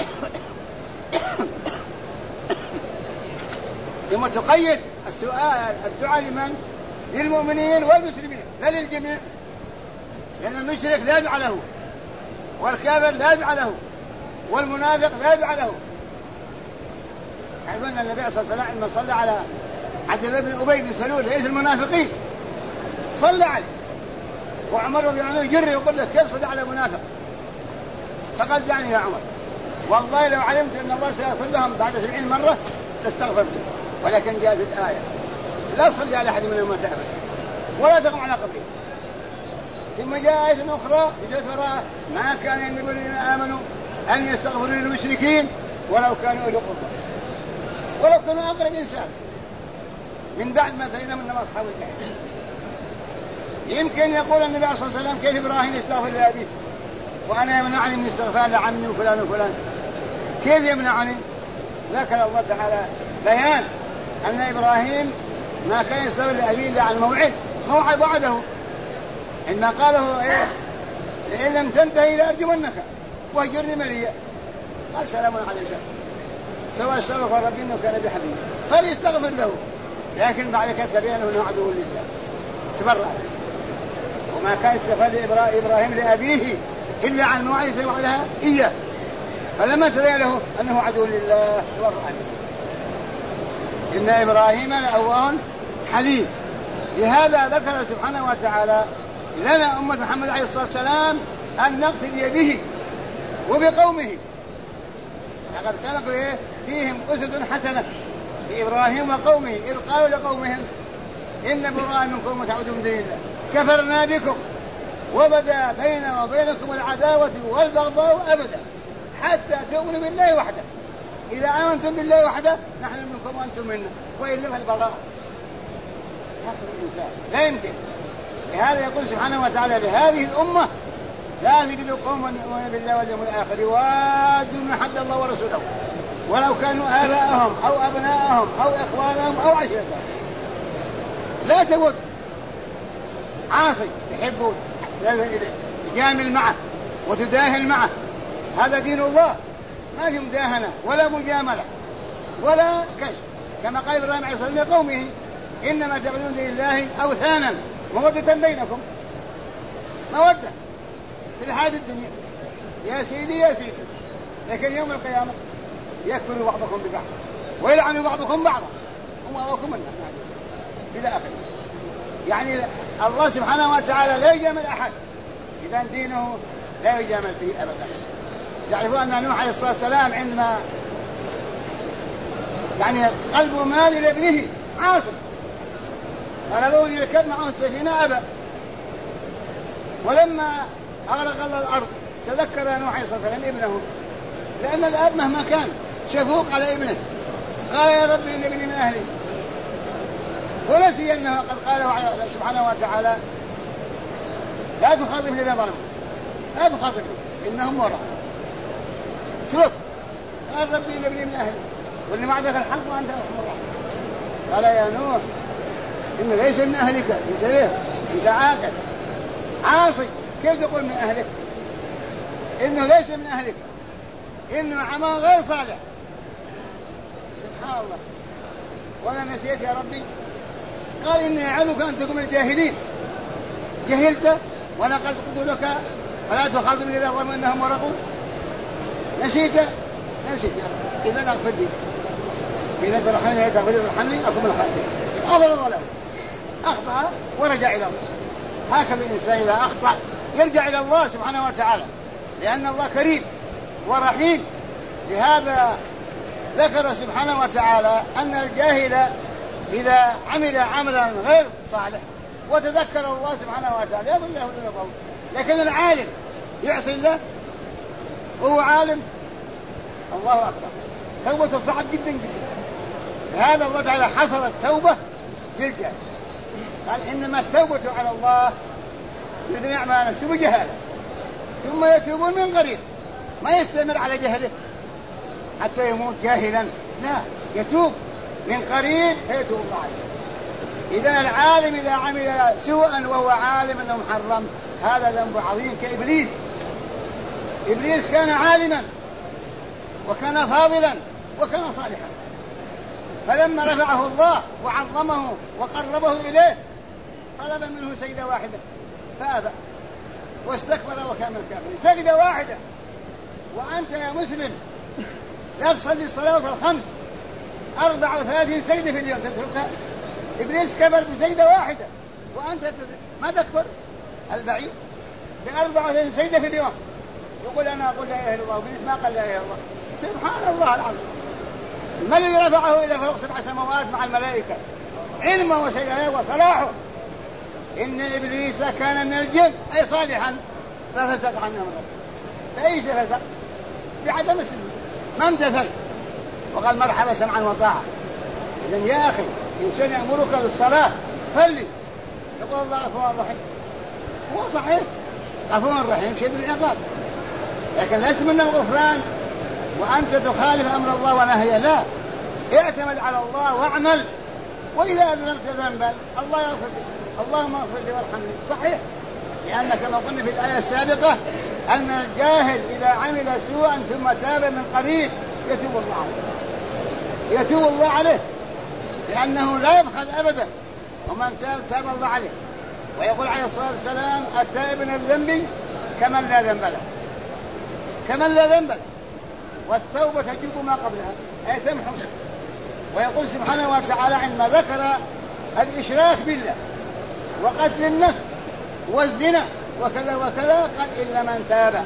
ثم تقيد الدعاء لمن؟ للمؤمنين والمسلمين لا للجميع، لأن المشرك لا يدعى له، والكافر لا يدعى له، والمنافق لا يدعى له. عرفنا النبي صلى الله عليه وسلم لما صلى على عبد الله بن أبي بن سلول رئيس المنافقين صلى عليه، وعمر رضي الله عنه يجري يقول له كيف صلى على منافق؟ فقال دعني يا عمر، والله لو علمت أن الله سيغفر لهم بعد 70 مرة لاستغفرته، ولكن جاءت الآية لا تصلي على أحد منهم مات أبدا ولا تقم على قبره. ثم جاء آية أخرى في سورة ما كان ينبغي للذين آمنوا أن يستغفروا للمشركين ولو كانوا أولي قربى ولو كانوا أقرب إنسان من بعد ما بينهم إنما أصحاب الجحيم. يمكن يقول النبي صلى الله عليه وسلم كيف إبراهيم يستغفر لأبيه وأنا يمنعني من استغفار لعمي وفلان وفلان؟ كيف يمنعني؟ ذكر الله تعالى بيان أن إبراهيم ما كان يستغفر لأبيه إلا عن موعد وعده، إنما قاله إن لم تنتهي لأرجمنك واهجرني مليا، قال سلام عليك سواء استغفر ربي إنه كان بحبيب، فليستغفر له. لكن بعد كده تبين أنه عدو لله تبرع، وما كان استغفر إبراهيم لأبيه إلا عن موعده وعدها إياه، فلما تبين له أنه عدو لله تبرع عنه. إن إبراهيم لأواه حليم. لهذا ذكر سبحانه وتعالى لنا أمة محمد عليه الصلاة والسلام أن نقتدي به وبقومه. لقد كان فيهم أسوة حسنة في إبراهيم وقومه إذ قالوا لقومهم إن براء منكم وتعبدون من دون الله كفرنا بكم وبدا بيننا وبينكم العداوة والبغضاء أبدا حتى تؤمنوا بالله وحده. إذا آمنتم بالله وحده نحن منكم وأنتم منا وإلا فالبراء. هكذا الإنسان لا يمكن. لهذا يقول سبحانه وتعالى لهذه الأمة لا تجد قوما يؤمنون بالله واليوم الآخر يوادون من حد الله ورسوله ولو كانوا آباءهم أو أبناءهم أو إخوانهم أو عشيرتهم. لا تود عاصي تحبه تجامل معه وتداهن معه، هذا دين الله، ما في مداهنة ولا مجاملة ولا كشف. كما قال إبراهيم عليه الصلاة والسلام لقومه إنما تعبدون دين الله أوثانا مودة بينكم، مودة في الحياة الدنيا يا سيدي يا سيدي، لكن يوم القيامة يكفر بعضكم ببعض ويلعن بعضكم بعضا ومأواكم النار إلى آخره. يعني الله سبحانه وتعالى لا يجامل أحد، إذا دينه لا يجامل فيه أبدا. تعرفون أن نوح عليه الصلاة والسلام عندما يعني قلبه مال إلى ابنه عاصم طلبوه ليركب معه السفينة أبى، ولما أغرق الله الأرض تذكر نوح عليه الصلاة والسلام ابنه، لأن الأب مهما كان شفوق على ابنه، قال يا رب إن ابني من أهلي، ونسي أنه قد قاله سبحانه وتعالى لا تخاطبني إذا ظلموا، لا تخاطبني إنهم وراء اترك. قال ربي إن ابني من أهلي واللي معك الحق وأنت أرحم الراحمين. قال يا نوح إنه ليس من أهلك، انتبه أنت عاقل عاصي، كيف تقول من أهلك؟ إنه ليس من أهلك، إنه عمل غير صالح. سبحان الله. وأنا نسيت يا ربي، قال إني أعوذك أن تكون من الجاهلين. جهلت وأنا قد قلت لك فلا تخاطبني إذا ظلموا إنهم ورقوا. نسيت يا رب، إذا أغفر لي بين ترحمني تغفر ترحمني أكون من الخاسرين. أغفر له أخطأ ورجع إلى الله. هكذا الإنسان إذا أخطأ يرجع إلى الله سبحانه وتعالى، لأن الله كريم ورحيم. لهذا ذكر سبحانه وتعالى أن الجاهل إذا عمل عملا غير صالح وتذكر الله سبحانه وتعالى يغفر له ذنوبه، لكن العالم يعصي الله وهو عالم، الله أكبر، توبته صعب جدا جدا. هذا الله تعالى حصر التوبة للجاهل، قال إنما التوبة على الله الذين يعملون السوء بجهالة ثم يتوبون من قريب، ما يستمر على جهله حتى يموت جاهلا، لا، يتوب من قريب فيتوب الله عليه. إذا العالم إذا عمل سوءا وهو عالم أنه محرم هذا ذنب عظيم كإبليس. إبليس كان عالما وكان فاضلا وكان صالحا، فلما رفعه الله وعظمه وقربه إليه طلب منه سجدة واحدة فأبى واستكبر وكان من الكافرين. سجدة واحدة وأنت يا مسلم لا تصلي الصلاة الخمس 34 سجدة في اليوم تتركها. إبليس كبر بسجدة واحدة وأنت ما تكبر البعيد ب34 سجدة في اليوم، يقول أنا أقول لا إله إلا الله، وإبليس ما قال لا إله إلا الله. سبحان الله العظيم. ما الذي رفعه إلى فوق 7 سماوات مع الملائكة؟ علمه وشيئه وصلاحه. إن إبليس كان من الجن أي صالحا ففسق عن أمر ربه. فأيش فسق؟ بعدم السجود، ما امتثل وقال مرحبا سمعا وطاعة. إذن يا أخي إنسان يأمرك بالصلاة صلي، يقول الله غفور رحيم، هو صحيح غفور رحيم شديد العقاب، لكن ليس من الغفران وأنت تخالف أمر الله ونهيه، لا، اعتمد على الله واعمل، وإذا أذنبت ذنبا الله يغفر لي، اللهم اغفر لي وارحمني، صحيح، لأن كما قلنا في الآية السابقة أن الجاهل إذا عمل سوءا ثم تاب من قريب يتوب الله عليه، يتوب الله عليه، لأنه لا يبخل أبدا، ومن تاب تاب الله عليه. ويقول عليه الصلاة والسلام التائب من الذنب كمن لا ذنب له، كمن لا ذنب له، والتوبة تجب ما قبلها أي تمحو. ويقول سبحانه وتعالى عندما ذكر الإشراك بالله وقتل النفس والزنا وكذا وكذا قال إلا من تاب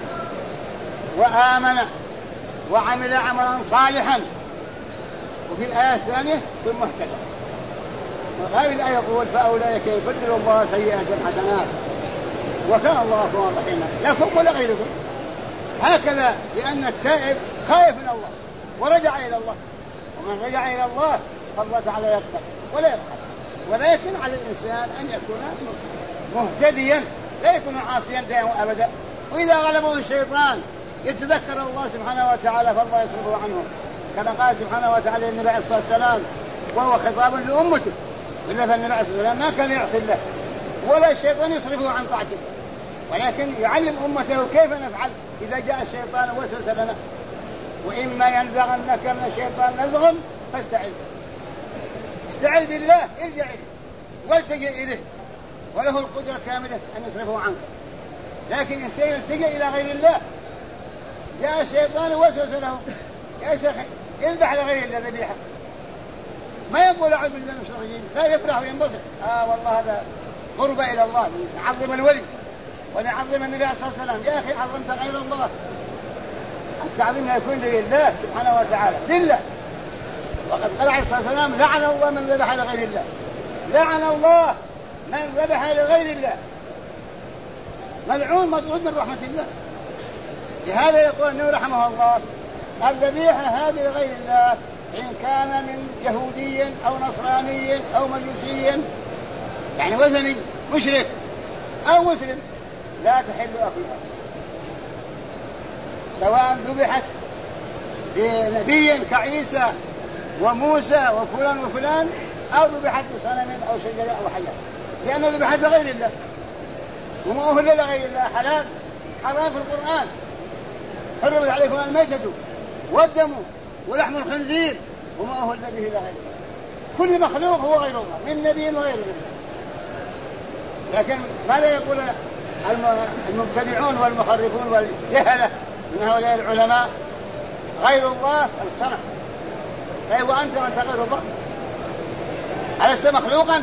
وآمن وعمل عملا صالحا. وفي الآية الثانية ثم اهتدى. وهذه الآية يقول فأولئك يبدل الله سيئات حسنات وكان الله غفورا رحيما لكم ولا غيركم. هكذا لأن التائب خائف من الله ورجع إلى الله، ومن رجع إلى الله فالله تعالى يقبل ولا يبخل، ولكن على الإنسان أن يكون مهتديا لا يكون عاصيا دائما أبدا. وإذا غلبه الشيطان يتذكر الله سبحانه وتعالى فالله يصرفه عنه، كما قال سبحانه وتعالى النبي عليه الصلاة والسلام وهو خطاب لأمته، إلا فالنبي عليه الصلاة والسلام ما كان يعصي الله ولا الشيطان يصرفه عن طاعته، ولكن يعلم أمته كيف نفعل إذا جاء الشيطان وسوس لنا. وإما ينزغنك من الشيطان نزغ فاستعذ، استعذ بالله، ارجع إليه والتجئ إليه، وله القدرة كاملة أن يصرفه عنك. لكن الشيء يلتجئ إلى غير الله، جاء الشيطان وسوس له يا شيخ يذبح لغير الله ذبيحة، ما يقول أعوذ بالله من الشيطان الرجيم، لا يفرح وينبسط، والله هذا قرب إلى الله، نعظم الولي ونعظم النبي عليه الصلاة والسلام. يا أخي عظمت غير الله، التعظيم يكون لله سبحانه وتعالى لله. وقد قال عليه الصلاة والسلام لعن الله من ذبح لغير الله، لعن الله من ذبح لغير الله، ملعون مطرود من رحمة الله. لهذا يقول النبي رحمه الله الذبيحة هذه لغير الله إن كان من يهودي أو نصراني أو مجوسي يعني وثني مشرك أو مسلم لا تحل أكلها، سواء ذبحت لنبي كعيسى وموسى وفلان وفلان أو ذبحت بصنم أو شجرة أو حجر، لأنه ذبحت لغير الله وما أهل لغير الله حلال حرام في القرآن. حرمت عليكم الميتة والدم ولحم الخنزير وما أهل به لغير الله. كل مخلوق هو غير الله من نبي وغير نبي. لكن ماذا يقول المبتدعون والمخرفون والجهلة من هؤلاء العلماء؟ غير الله الصنم. طيب وأنت غير الله ألست مخلوقا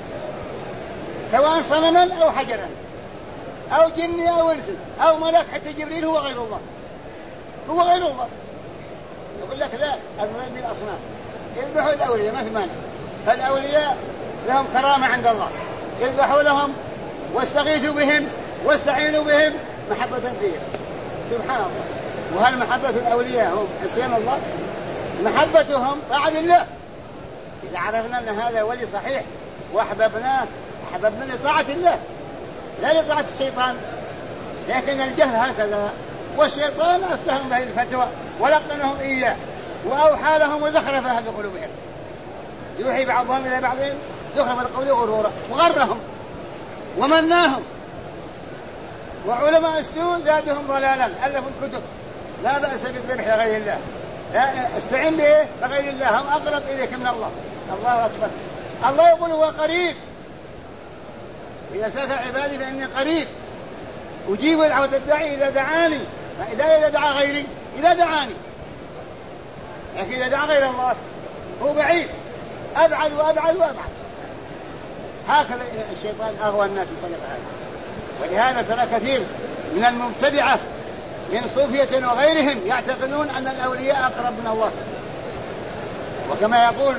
سواء صنما أو حجرا أو جني أو إنس أو ملك، حتى جبريل هو غير الله، هو غير الله. يقول لك لا المراد بالأصنام يذبحوا الأولياء ما في مانع، فالأولياء لهم كرامة عند الله، يذبحوا لهم واستغيثوا بهم واستعينوا بهم محبة فيهم. سبحان الله. وهل محبة الأولياء هم عصيان الله؟ محبتهم طاعة الله. إذا عرفنا أن هذا ولي صحيح وأحببناه أحببنا لطاعة الله لا لطاعة الشيطان. لكن الجهل هكذا، والشيطان أفتهم به الفتوى ولقنهم إياه وأوحى لهم وزخرفها بقلوبهم، يوحي بعضهم إلى بعض زخرف القول غرورا وغرهم ومناهم. وعلماء السوء زادهم ضلالا، ألفوا الكتب لا بأس بالذبح لغير الله، لا استعين به لغير الله، هم أقرب إليك من الله. الله أكبر. الله يقول هو قريب، إذا سأل عبادي فإني قريب أجيب دعوة الداعي إذا دعاني، لا إذا دعا غيري، إذا دعاني. لكن إذا دعا غير الله هو بعيد، أبعد وأبعد وأبعد. هكذا الشيطان أغوى الناس بطريقة هذه. ولهذا ترى كثير من المبتدعة من صوفية وغيرهم يعتقدون أن الأولياء أقرب من الله. وكما يقول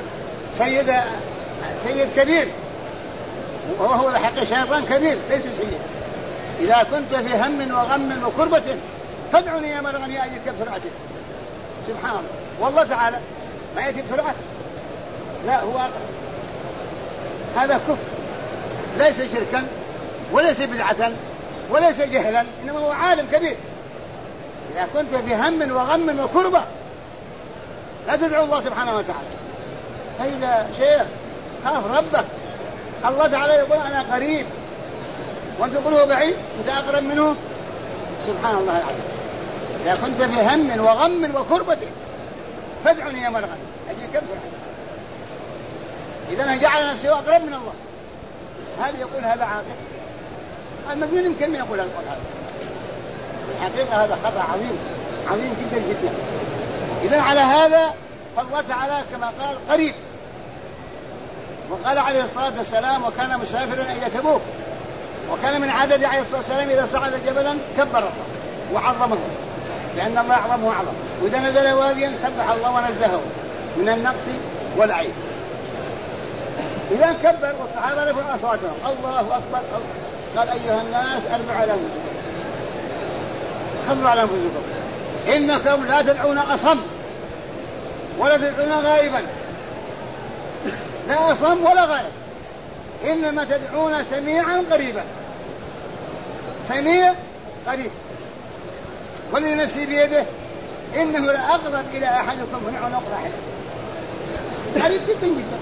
سيد كبير، وهو الحق شيطان كبير ليس سيد. إذا كنت في هم وغم وكربة فادعني يا مرغني أجدك بسرعة. سبحان الله. والله تعالى ما يأتي بسرعة، لا هو أقرب. هذا كفر، ليس شركا وليس بدعة وليس جهلا، إنما هو عالم كبير. إذا كنت في هم وغم وكربة لا تدعو الله سبحانه وتعالى. هيدا شيخ خاف ربك. الله تعالى يقول أنا قريب وأنت تقول هو بعيد، أنت أقرب منه. سبحان الله العظيم. إذا كنت في هم وغم وكربة فادعني يا مرغم أجيب كم سرعة. إذا جعل نفسه أقرب من الله. هل يقول هذا عاقل؟ المدين يمكن يقول القول هذا. الحقيقة هذا خطأ عظيم عظيم جدا جدا. إذن على هذا فالله تعالى كما قال قريب. وقال عليه الصلاة والسلام وكان مسافرا إلى تبوك، وكان من عدد عليه الصلاة والسلام إذا صعد جبلا كبر الله وعظمه لأن الله أعظم وأعظم، وإذا نزل واديا سبح الله ونزهه من النقص والعيب. إذا كبر والصحابة رفعوا أصواتهم الله أكبر، قال أيها الناس أربعوا على أنفسكم، خبروا على أنفسكم إنكم لا تدعون أصم ولا تدعون غائبا، لا أصم ولا غائب، إنما تدعون سميعا قريبا. سميع قريب. والذي نفسي بيده إنه لأقرب إلى أحدكم من عنق راحلته. قريب جدا جدا.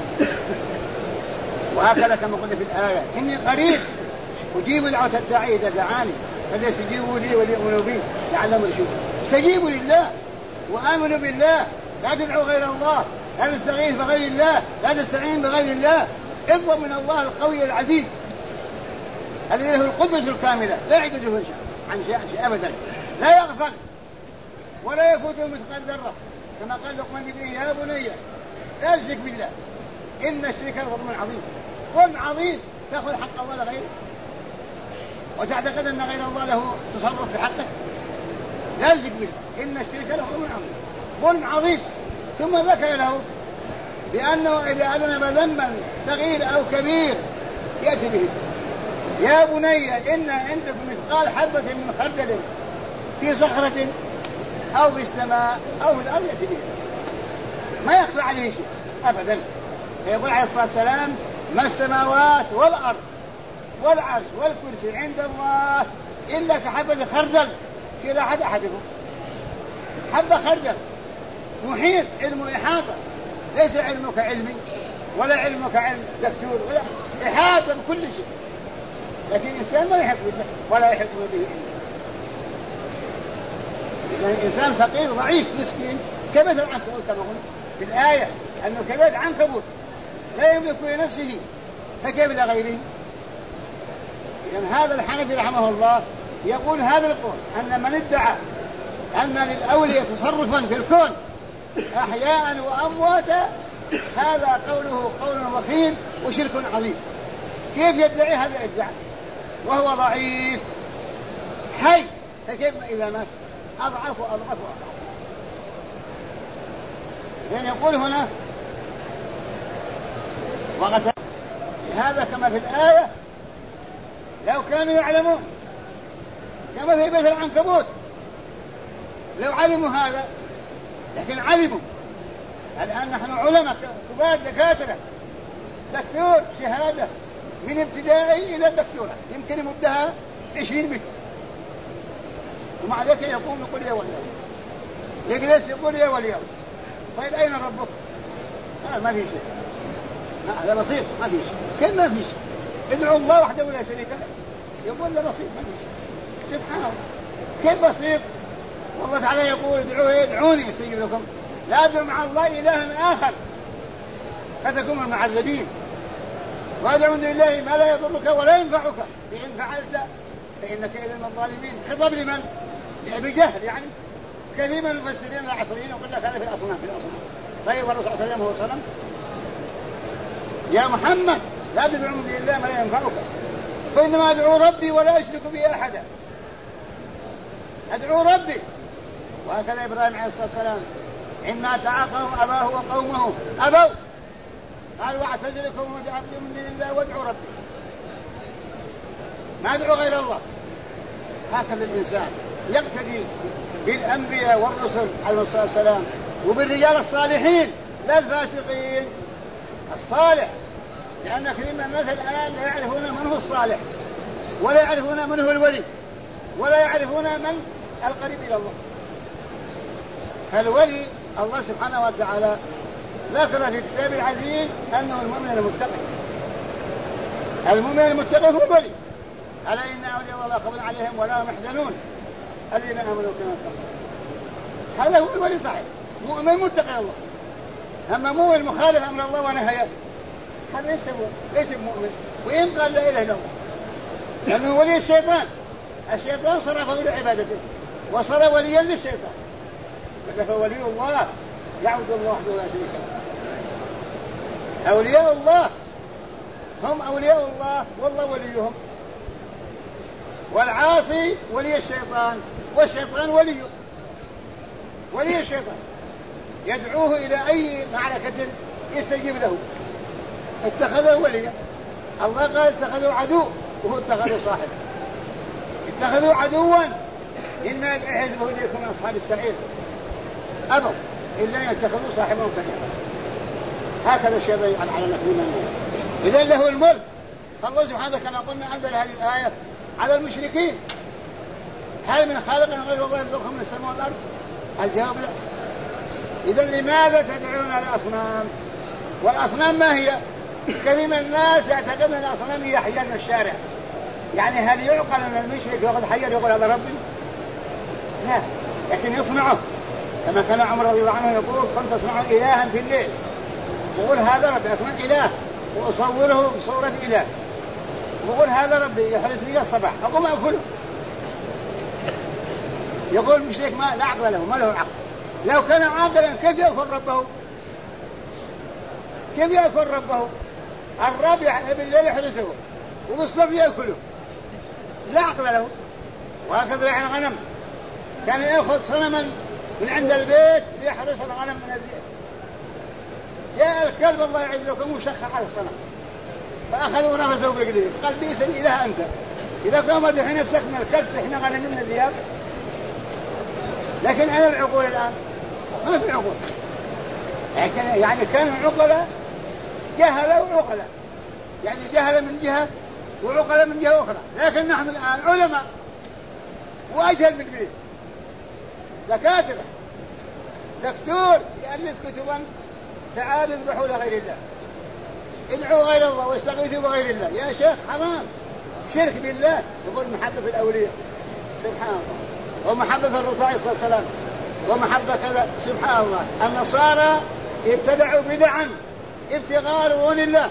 وهكذا كما قلنا في الآية إني قريب أجيب دعوة الداعي إذا دعاني فليستجيبوا لي وليؤمنوا بي لعلهم يرشدون. استجيبوا لله وآمنوا بالله، لا تدعوا غير الله، لا تستغيث بغير الله، لا تستعين بغير الله. اطلب من الله القوي العزيز الذي له القدرة الكاملة لا يعجزه عن شيء أبدا، لا يغفل ولا يفوته مثقال ذرة. كما قال لقمان لابنه يا بني لا تشرك بالله إن الشرك لظلم عظيم. ظلم عظيم تأخذ حق الله لغيره وتعتقد أن غير الله له تصرف في حقه. لا تشرك بالله إن الشرك لظلم عظيم، ظلم عظيم. ثم ذكر له بأنه إذا أذنب ذنبا صغير أو كبير يأتي به. يا بني إن عندكم مثقال حبة من خردل في صخرة أو في السماء أو في الأرض يأتي به، ما يخفى عليه شيء أبدا. فيقول عليه الصلاة والسلام ما السماوات والأرض والعرش والكرسي عند الله إلا كحبة خردل في راحة أحدكم. حبة خردل محيط، علم إحاطة، ليس علمك علمي ولا علمك علم دكتور، ولا إحاطة بكل شيء. لكن الإنسان ما يحب بالله ولا يحب به إلا. إذا الإنسان فقير ضعيف مسكين كبت العنكبوت كما قلنا في الآية أنه كبت عنكبوت لا يملك لنفسه فكيف لغيره. إذن هذا الحنفي رحمه الله يقول هذا القول أن من ادعى أن للأولياء تصرفا في الكون أحياء وأمواتا هذا قوله قول وخيم وشرك عظيم. كيف يدعي هذا الادعاء وهو ضعيف حي؟ فكيف إذا مات أضعف وأضعف وأضعف. لأن يقول هنا هذا كما في الآية لو كانوا يعلمون، كما في بيت العنكبوت لو علموا هذا، لكن علموا. الآن نحن علماء كبار دكاترة، دكتور شهادة من ابتدائي إلى الدكتورة يمكن مدها 20 متر، ومع ذلك يقوم يقول يا ولي يجلس يقول يا ولي. طيب أين ربك؟ ما في شيء، هذا بسيط، ما في شيء. كيف ما في شيء؟ ادعوا الله وحده ولا شريك له. يقول له بسيط، ما في شيء. سبحان الله، كيف بسيط؟ والله تعالى يقول ادعوه يدعوني استجيب لكم، لا تدعوا مع الله إلها آخر فتكونوا المعذبين، وادعوا من دون الله ما لا يضرك ولا ينفعك فإن فعلت فإنك إذا من الظالمين. خطاب لمن؟ لأبي جهل. يعني كثير من المفسرين العصريين يقول لك هذا في الأصنام. طيب والرسول صلى الله عليه وسلم هو صنم؟ يا محمد لا تدعوا من دون الله ما لا ينفعك، فإنما أدعو ربي ولا أشرك به أحدا. أدعو ربي. وهكذا إبراهيم عليه الصلاة والسلام إنا تعاقهم أباه وقومه أبوا، قال واعتزلكم وجعلتم من دون الله وادعوا ربي، ما أدعو غير الله. هكذا الإنسان يقتدي بالأنبياء والرسل عليه الصلاة والسلام وبالرجال الصالحين لا الفاسقين. الصالح، لأن كثير من الناس الآن لا يعرفون من هو الصالح، ولا يعرفون من هو الولي، ولا يعرفون من القريب إلى الله. فالولي الله سبحانه وتعالى ذكر في الكتاب العزيز أنه المؤمن المتقي. المؤمن المتقي هو الولي. ألا إن أولياء الله لا خوف عليهم ولا هم يحزنون الذين آمنوا كما اتقوا. هذا هو الولي صحيح، مؤمن متقي الله. أما مؤمن مخالف أمر الله ونهيه هذا ليس مؤمن، وإن قال لا إله إلا الله، لأنه ولي الشيطان. الشيطان صرفه إلى عبادته وصار وليا للشيطان. فولي الله يعبد الله وحده لا شريك له. أولياء الله هم أولياء الله والله وليهم، والعاصي ولي الشيطان والشيطان وليه. ولي الشيطان يدعوه إلى أي معركة يستجيب له، اتخذه وليا. الله قال اتخذوا عدو وهو اتخذوا صاحب. اتخذوا عدوا إما حزبه ليكون من أصحاب السعير أبوا إلا يتخذوا صاحبهم صديقا. هكذا الشيء يفعل على نحو الناس. إذا له الملك. فالله سبحانه كما قلنا أنزل هذه الآية على المشركين. هل من خالق غير الله يرزقكم من السماء والأرض؟ الجواب لا. إذا لماذا تدعون على الأصنام؟ والأصنام ما هي؟ كثير من الناس يعتقدون أن الأصنام هي أحجار من الشارع. يعني هل يعقل أن المشرك يأخذ حجر يقول هذا ربي؟ لا، لكن يصنعه. كما كان عمر رضي الله عنه يقول كنت أصنع إلها في الليل، يقول هذا ربي، أصنع إله وأصوره بصورة إله، يقول هذا ربي يحرس لي الصباح أقوم أكله. يقول المشرك ما لا عقل له، ما له عقل. لو كان عاقلا كيف يأكل ربه؟ كيف يأكل ربه؟ الرب بالليل يحرسه وبالصبح يأكله، لا عقل له. وهكذا عن غنم كان يأخذ صنما من عند البيت ليحرس الغنم من الذئب. جاء الكلب الله يعزكم وشخ على الصنم فأخذوا نفسه بالقدير، قال بئس الإله أنت، إذا كان مدحي نفسك من الكلب تحن غنم من الذئاب. لكن أنا العقول الآن ما في عقول. يعني كان العقلاء جهل وعقلاء، يعني جهل من جهة وعقلاء من جهة أخرى. لكن نحن الآن علماء وأجهل من إبليس، دكاترة، دكتور يألف كتبا تعالوا اذبحوا لغير الله، ادعوا غير الله واستغيثوا بغير الله. يا شيخ حرام، شرك بالله. يقول محبة في الأولياء، سبحان الله، ومحبة في الرسول عليه الصلاة والسلام، ومحبة كذا، سبحان الله. النصارى ابتدعوا بدعا ابتغاء رضوان الله،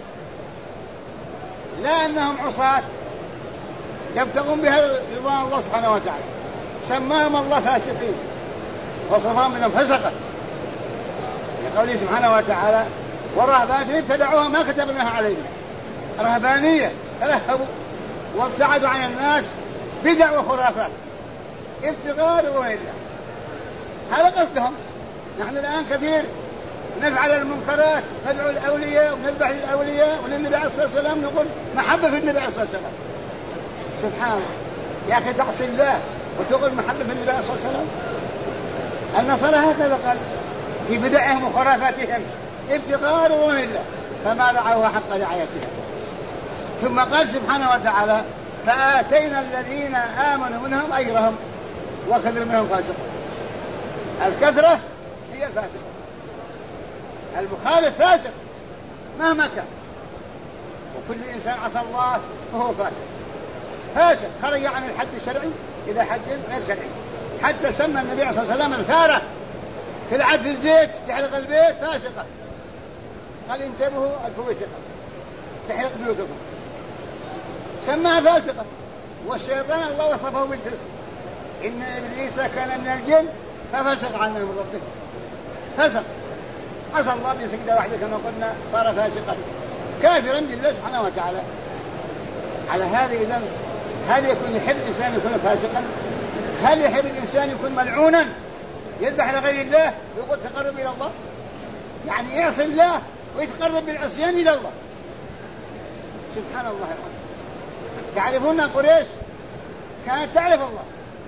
لا أنهم عصاة يبتغون بها رضوان الله سبحانه وتعالى. سماهم الله فاسقين وصفهم منهم فسقة، لقوله سبحانه وتعالى ورهبانية ابتدعوها ما كتبناها عليهم. رهبانية تلهبوا وابتعدوا عن الناس بدع وخرافات ابتغاء رضوان الله، هذا قصدهم. نحن الآن كثير نفعل المنكرات، ندعو الأولياء ونذبح للأولياء وللنبي عليه الصلاة والسلام، نقول محبة في النبي عليه الصلاة والسلام. سبحان الله يا أخي، تعصي الله وتقول محبة في النبي عليه الصلاة والسلام. النصارى هكذا قال في بدعهم وخرافاتهم ابتغاء رضوان الله فما رعوها حق رعايتها. ثم قال سبحانه وتعالى فآتينا الذين آمنوا منهم أجرهم وكثير منهم فاسقون. الكثرة هي الفاسقة، المخالف فاسق مهما كان، وكل إنسان عصى الله فهو فاسق خرج عن الحد الشرعي إلى حد غير شرعي. حتى سمى النبي صلى الله عليه وسلم الفارة تلعب في الزيت تحرق البيت فاسقة، قال انتبهوا الفوسقة تحرق بيوتكم، سماها فاسقة. والشيطان الله وصفه بالفسق، إن إبليس كان من الجن ففسق عن أمر ربه، فسق عصى الله بسجدة واحدة كما قلنا صار فاسقا كافرا بالله سبحانه وتعالى. على هذا إذن هل يحب الإنسان يكون فاسقا؟ هل يحب الإنسان يكون ملعونا يذبح لغير الله ويقول تقرب إلى الله؟ يعني يعصي الله ويتقرب بالعصيان إلى الله. سبحان الله يا رب. تعرفون قريش كانت تعرف الله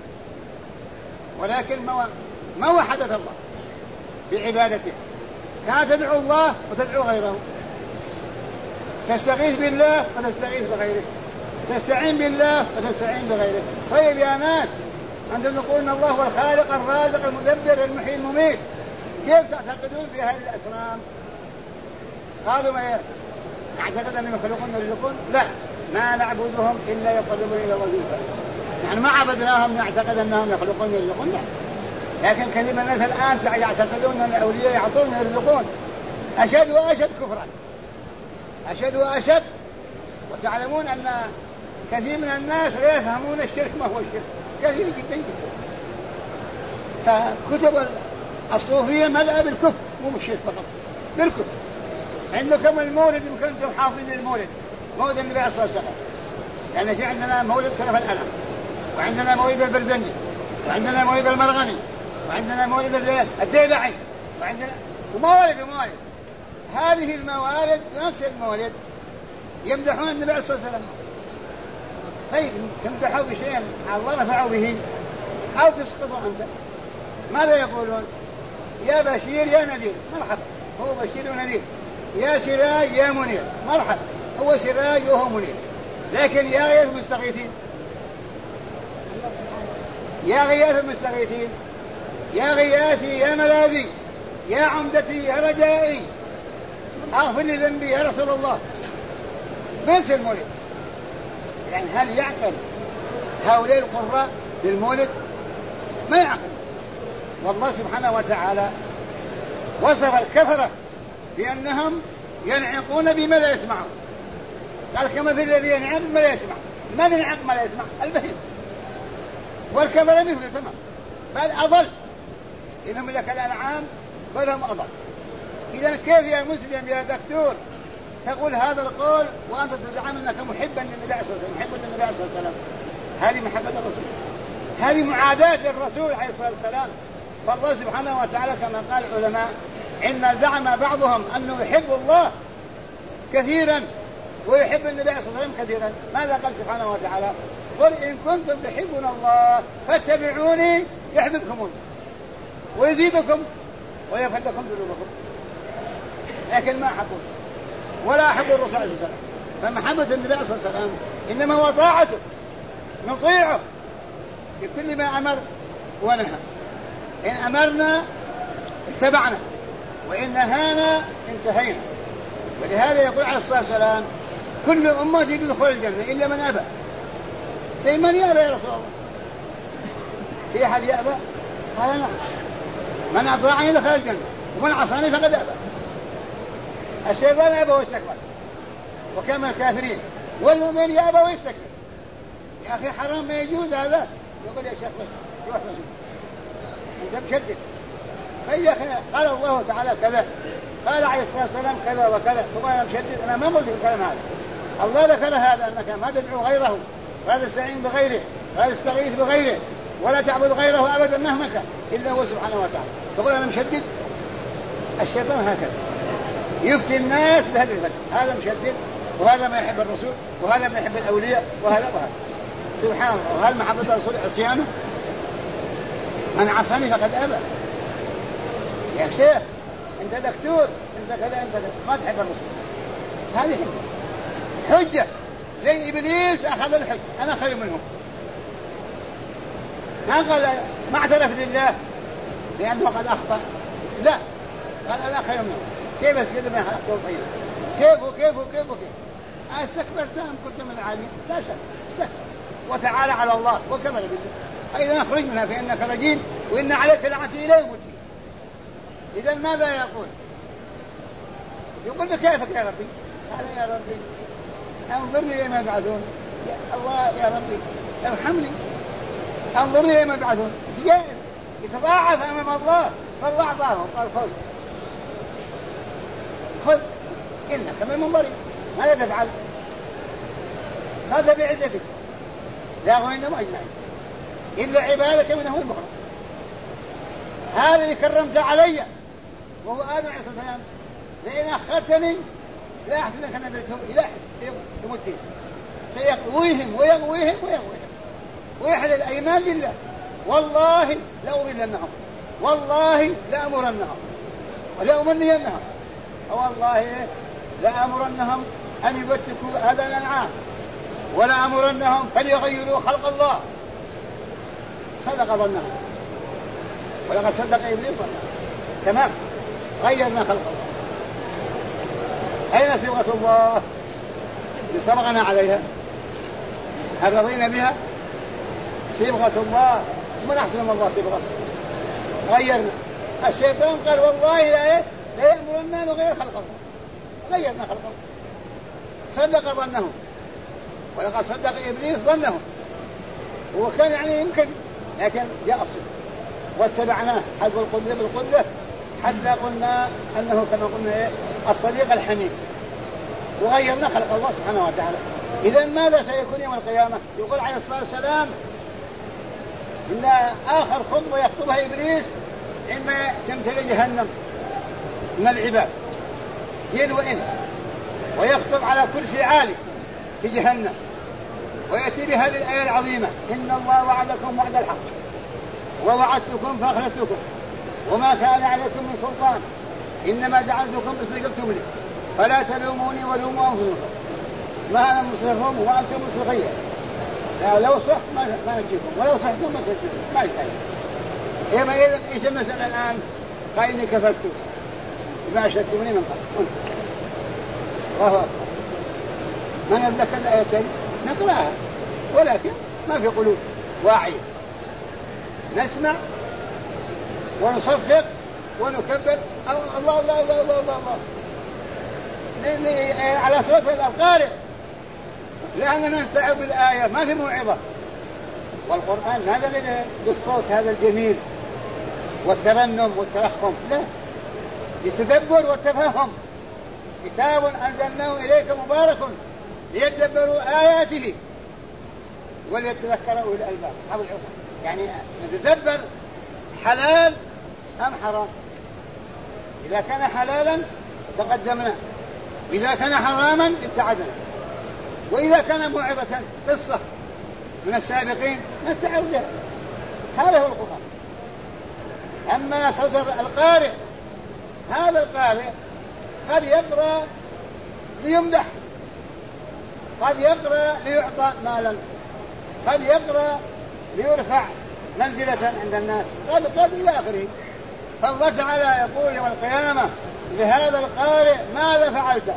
ولكن ما وحدت الله بعبادته، كانت تدعو الله وتدعو غيره، تستغيث بالله وتستغيث بغيره، تستعين بالله وتستعين بغيره. طيب يا ناس أنتم تقولون ان الله هو الخالق الرازق المدبر المحيي المميت، كيف تعتقدون في هذه الأصنام؟ قالوا ما نعتقد أنهم يخلقون ويرزقون؟ لا، ما نعبدهم إلا يقربون إلى الله زلفى. يعني ما عبدناهم نعتقد أنهم يخلقون ويرزقون، لكن كثير من الناس الآن يعتقدون أن الأولياء يعطون ويرزقون. أشد وأشد كفرا، أشد وأشد. وتعلمون أن كثير من الناس لا يفهمون الشرك ما هو الشرك، كثير جدا جدا. فكتب الصوفية ملأ بالكفر، مو بالشرك فقط، بالكفر. عندكم المولد إن كنتم حافظين المولد، مولد النبي عليه الصلاة والسلام، لأن في عندنا مولد سلف الأنام، وعندنا مولد البرزنجي، وعندنا مولد المرغني، وعندنا مولد الديبعي، وعندنا وموالد. هذه الموالد نفس المولد يمدحون النبي عليه الصلاة والسلام. طيب تمدحوا بشيء الله نفعوا به أو تسقطوا أنت؟ ماذا يقولون؟ يا بشير يا نذير، مرحبا، هو بشير ونذير. يا سراج يا منير، مرحبا، هو سراج وهو منير. لكن يا غياث المستغيثين، يا غياث المستغيثين، يا غياثي يا ملاذي، يا عمدتي يا رجائي، اغفر لي ذنبي يا رسول الله، بنفس المولد. يعني هل يعقل هؤلاء القراء للمولد؟ ما يعقل. والله سبحانه وتعالى وصف الكفرة بأنهم ينعقون بما لا يسمعون. قال كمثل الذي ينعق بما لا يسمع. من ينعق ما لا يسمع؟ البهيم. والكفرة مثله تمام، بل أضل، إنهم لك الأنعام بل هم أضل. إذا كيف يا مسلم يا دكتور تقول هذا القول وأنت تزعم أنك محبا للنبي عليه الصلاة والسلام، محبا للنبي عليه الصلاة والسلام؟ هذه محبة الرسول، هذه معاداة للرسول عليه الصلاة والسلام. فالله سبحانه وتعالى كما قال العلماء إن زعم بعضهم أنه يحب الله كثيرا ويحب النبي عليه الصلاة والسلام كثيرا. ماذا قال سبحانه وتعالى؟ قل إن كنتم تحبون الله فاتبعوني يحببكم الله ويزيدكم ويغفر لكم ذنوبكم. لكن ما حبوا ولا أحب الرسول عليه الصلاة والسلام. فمحبة النبي عليه الصلاة والسلام إنما هو طاعته، نطيعه بكل ما أمر ونهى. إن أمرنا اتبعنا وإن نهانا انتهينا. ولهذا يقول عليه الصلاة والسلام كل أمتي تدخل الجنة إلا من أبى. طيب من يأبى يا رسول الله؟ في أحد يأبى؟ قال نعم، من أطاعني دخل الجنة ومن عصاني فقد أبى. الشيطان يأبى ويستكبر وكان من الكافرين، والمؤمن يأبى ويستكبر. يا أخي حرام، ما يجوز هذا. يقول يا شيخ روح مسجد أنت مشدد. فإذا قال الله تعالى كذا، قال عليه الصلاة والسلام كذا وكذا، تقول أنا مشدد؟ أنا ما قلت الكلام هذا. الله ذكر هذا أنك ما تدعو غيره ولا تستعين بغيره ولا تستغيث بغيره ولا تعبد غيره أبدا مهما كان إلا هو سبحانه وتعالى. تقول أنا مشدد؟ الشيطان هكذا يفتي الناس بهذه الفتنة، هذا مشدد وهذا ما يحب الرسول وهذا ما يحب الأولياء وهذا وهذا. سبحان الله. وهل محبة الرسول عصيانه؟ من عصاني فقد أبى. يا شيخ أنت دكتور أنت كذا أنت كذا ما تحب الرسول، هذه حجة زي إبليس أخذ الحج أنا خير منهم. ما قال ما اعترف لله لأنه قد أخطأ، لا قال أنا خير منهم. كيف أسجد من خلقته طيب؟ كيف أستكبرت أم كنت من العالمين؟ لا شك استكبر وتعالى على الله وكفر بالله. فإذا نخرج منها فإنك رجيم وإن عليك لعنتي إلى يوم الدين. إذا ماذا يقول؟ يقول كيفك يا ربي؟ قال يا ربي انظرني لما يبعثون. يا الله يا ربي ارحمني انظرني لما يبعثون. يتضاعف أمام الله فالله أعطاهم قال خذ إنك من المنظرين ماذا تفعل؟ هذا بعزتك لا هو إنما أجمعين إلا عبادك منهم المخلص. هذا اللي كرمت علي وهو آدم عليه الصلاة والسلام لئن أخرتني لا أحسنك أن أدركهم إلى يوم الدين. سيغويهم ويحلل الأيمان لله والله لأضلنهم والله لأمرنهم ولأمنينهم والله لأمرنهم أن يبتكوا هذا الأنعام ولأمرنهم فليغيروا خلق الله. صدق ظنهم ولقد صدق إبليس ظنهم. تمام غيرنا خلق الله. أين صبغة الله اللي صبغنا عليها؟ هل رضينا بها؟ صبغة الله من أحسن من الله صبغة غيرنا. الشيطان قال والله لا يأمرنا نغير خلق الله. غيرنا خلق الله. صدق ظنهم ولقد صدق إبليس ظنهم. هو كان يعني يمكن لكن جاء الصدق واتبعناه حذو القذة بالقذة حتى قلنا أنه كما قلنا الصديق الحميد وغيرنا خلق الله سبحانه وتعالى. إذن ماذا سيكون يوم القيامة؟ يقول عليه الصلاة والسلام إن آخر خطبة يخطبها إبليس عندما تمتلئ جهنم من العباد جن وإنس ويخطب على كرسي عالي في جهنم ويأتي بهذه الآية العظيمة إن الله وعدكم وعد الحق ووعدتكم فأخلفتكم وما كان عليكم من سلطان إنما جعلتكم استجبتم لي فلا تلوموني ولوموا أنفسكم ما أنا مصرفهم وأنتم مصرفين. لو صحت ما نجيكم ولو صحتم ما تجيكم ما يحتاج. إما إذا إيش المسألة الآن؟ قال إني كفرت بما أشركتموني من قبل. الله أكبر. من أتذكر الآيتين نقرأها ولكن ما في قلوب واعية. نسمع ونصفق ونكبر الله الله الله الله الله على صوت القارئ لأننا نتعب بالآية ما في موعظة. والقرآن هذا بالصوت هذا الجميل والترنم والترحم لا للتدبر والتفهم. كتاب أنزلناه إليك مبارك ليتدبروا آياته وليتذكروا أولي الألباب أصحاب العقول. يعني نتدبر حلال أم حرام. إذا كان حلالا تقدمنا إذا كان حراما ابتعدنا وإذا كان موعظة قصة من السابقين نتعود لها. هذا هو القرآن. أما صوت القارئ هذا القارئ قد يقرأ ليمدح قد يقرأ ليعطى مالا قد يقرأ ليرفع منزلة عند الناس قد إلى آخره. فالله تعالى يقول يوم القيامة لهذا القارئ ماذا فعلت؟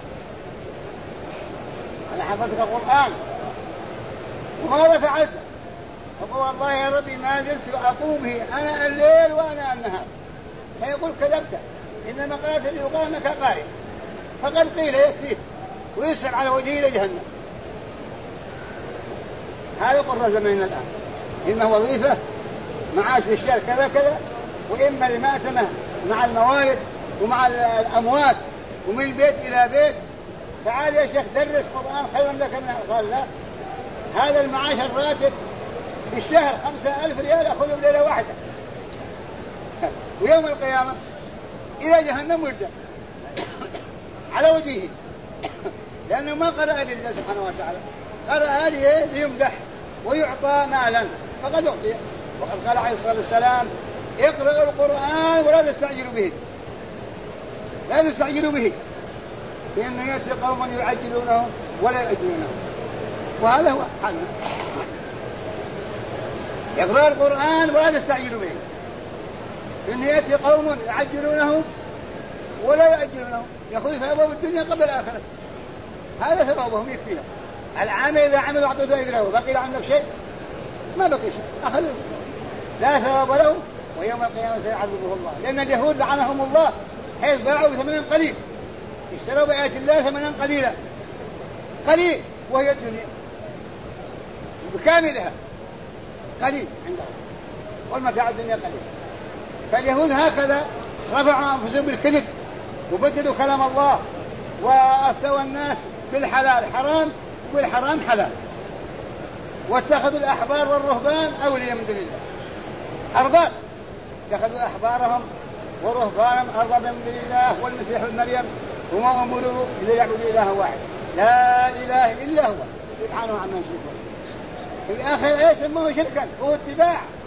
أنا حفظت القرآن وماذا فعلت؟ فقال والله يا ربي ما زلت أقوم به أنا الليل وأنا النهار. فيقول كذبت إنما قرأت ليقال أنك قارئ فقد قيل يكفيه ويسحب على وجهه إلى جهنم. هذا قرر زماننا الآن إما وظيفة معاش في الشهر كذا كذا وإما لماتمة مع الموارد ومع الأموات ومن بيت إلى بيت. تعال يا شيخ درس قرآن خير لك من قال لا هذا المعاش الراتب في الشهر 5,000 ريال أخذه بليلة واحدة. ويوم القيامة إلى جهنم وردا على وجهه، لأنه ما قرأ لله سبحانه وتعالى، قرأ ليمدح ويعطى مالا فقد أعطي. وقد قال عليه الصلاة والسلام اقرأوا القرآن ولا تستعجلوا به، لا تستعجلوا به، لأنه يأتي قوم يعجلونه ولا يؤجلونه، وهذا هو حالنا. اقرأوا القرآن ولا تستعجلوا به، لأنه يأتي قوم يعجلونه ولا يؤجلونه، يأخذ ثوابهم الدنيا قبل الآخرة، هذا ثوابهم يكفينا. العامل إذا عمل أعطوه أجره، بقي عندك شيء؟ ما بقي شيء، أخذ لا ثواب له، ويوم القيامة سيعذبه الله. لأن اليهود لعنهم الله حيث باعوا بثمن قليل، اشتروا بآيات الله ثمنا قليلا، قليل وهي الدنيا بكاملها قليل عندهم، والمتاع الدنيا قليل. فاليهود هكذا رفعوا أنفسهم بالكذب وبدلوا كلام الله، وأفتوا الناس بالحلال حرام وبالحرام حلال، واتخذوا الأحبار والرهبان أولياء من دون الله، أرباب، اتخذوا أحبارهم ورهبانهم أربابا من دون الله والمسيح ابن مريم، وما أمروا إلا يعبدوا إله واحد لا إله إلا هو سبحانه عما يشركون. في الآخر إيش؟ ما هو شركا، هو اتباع.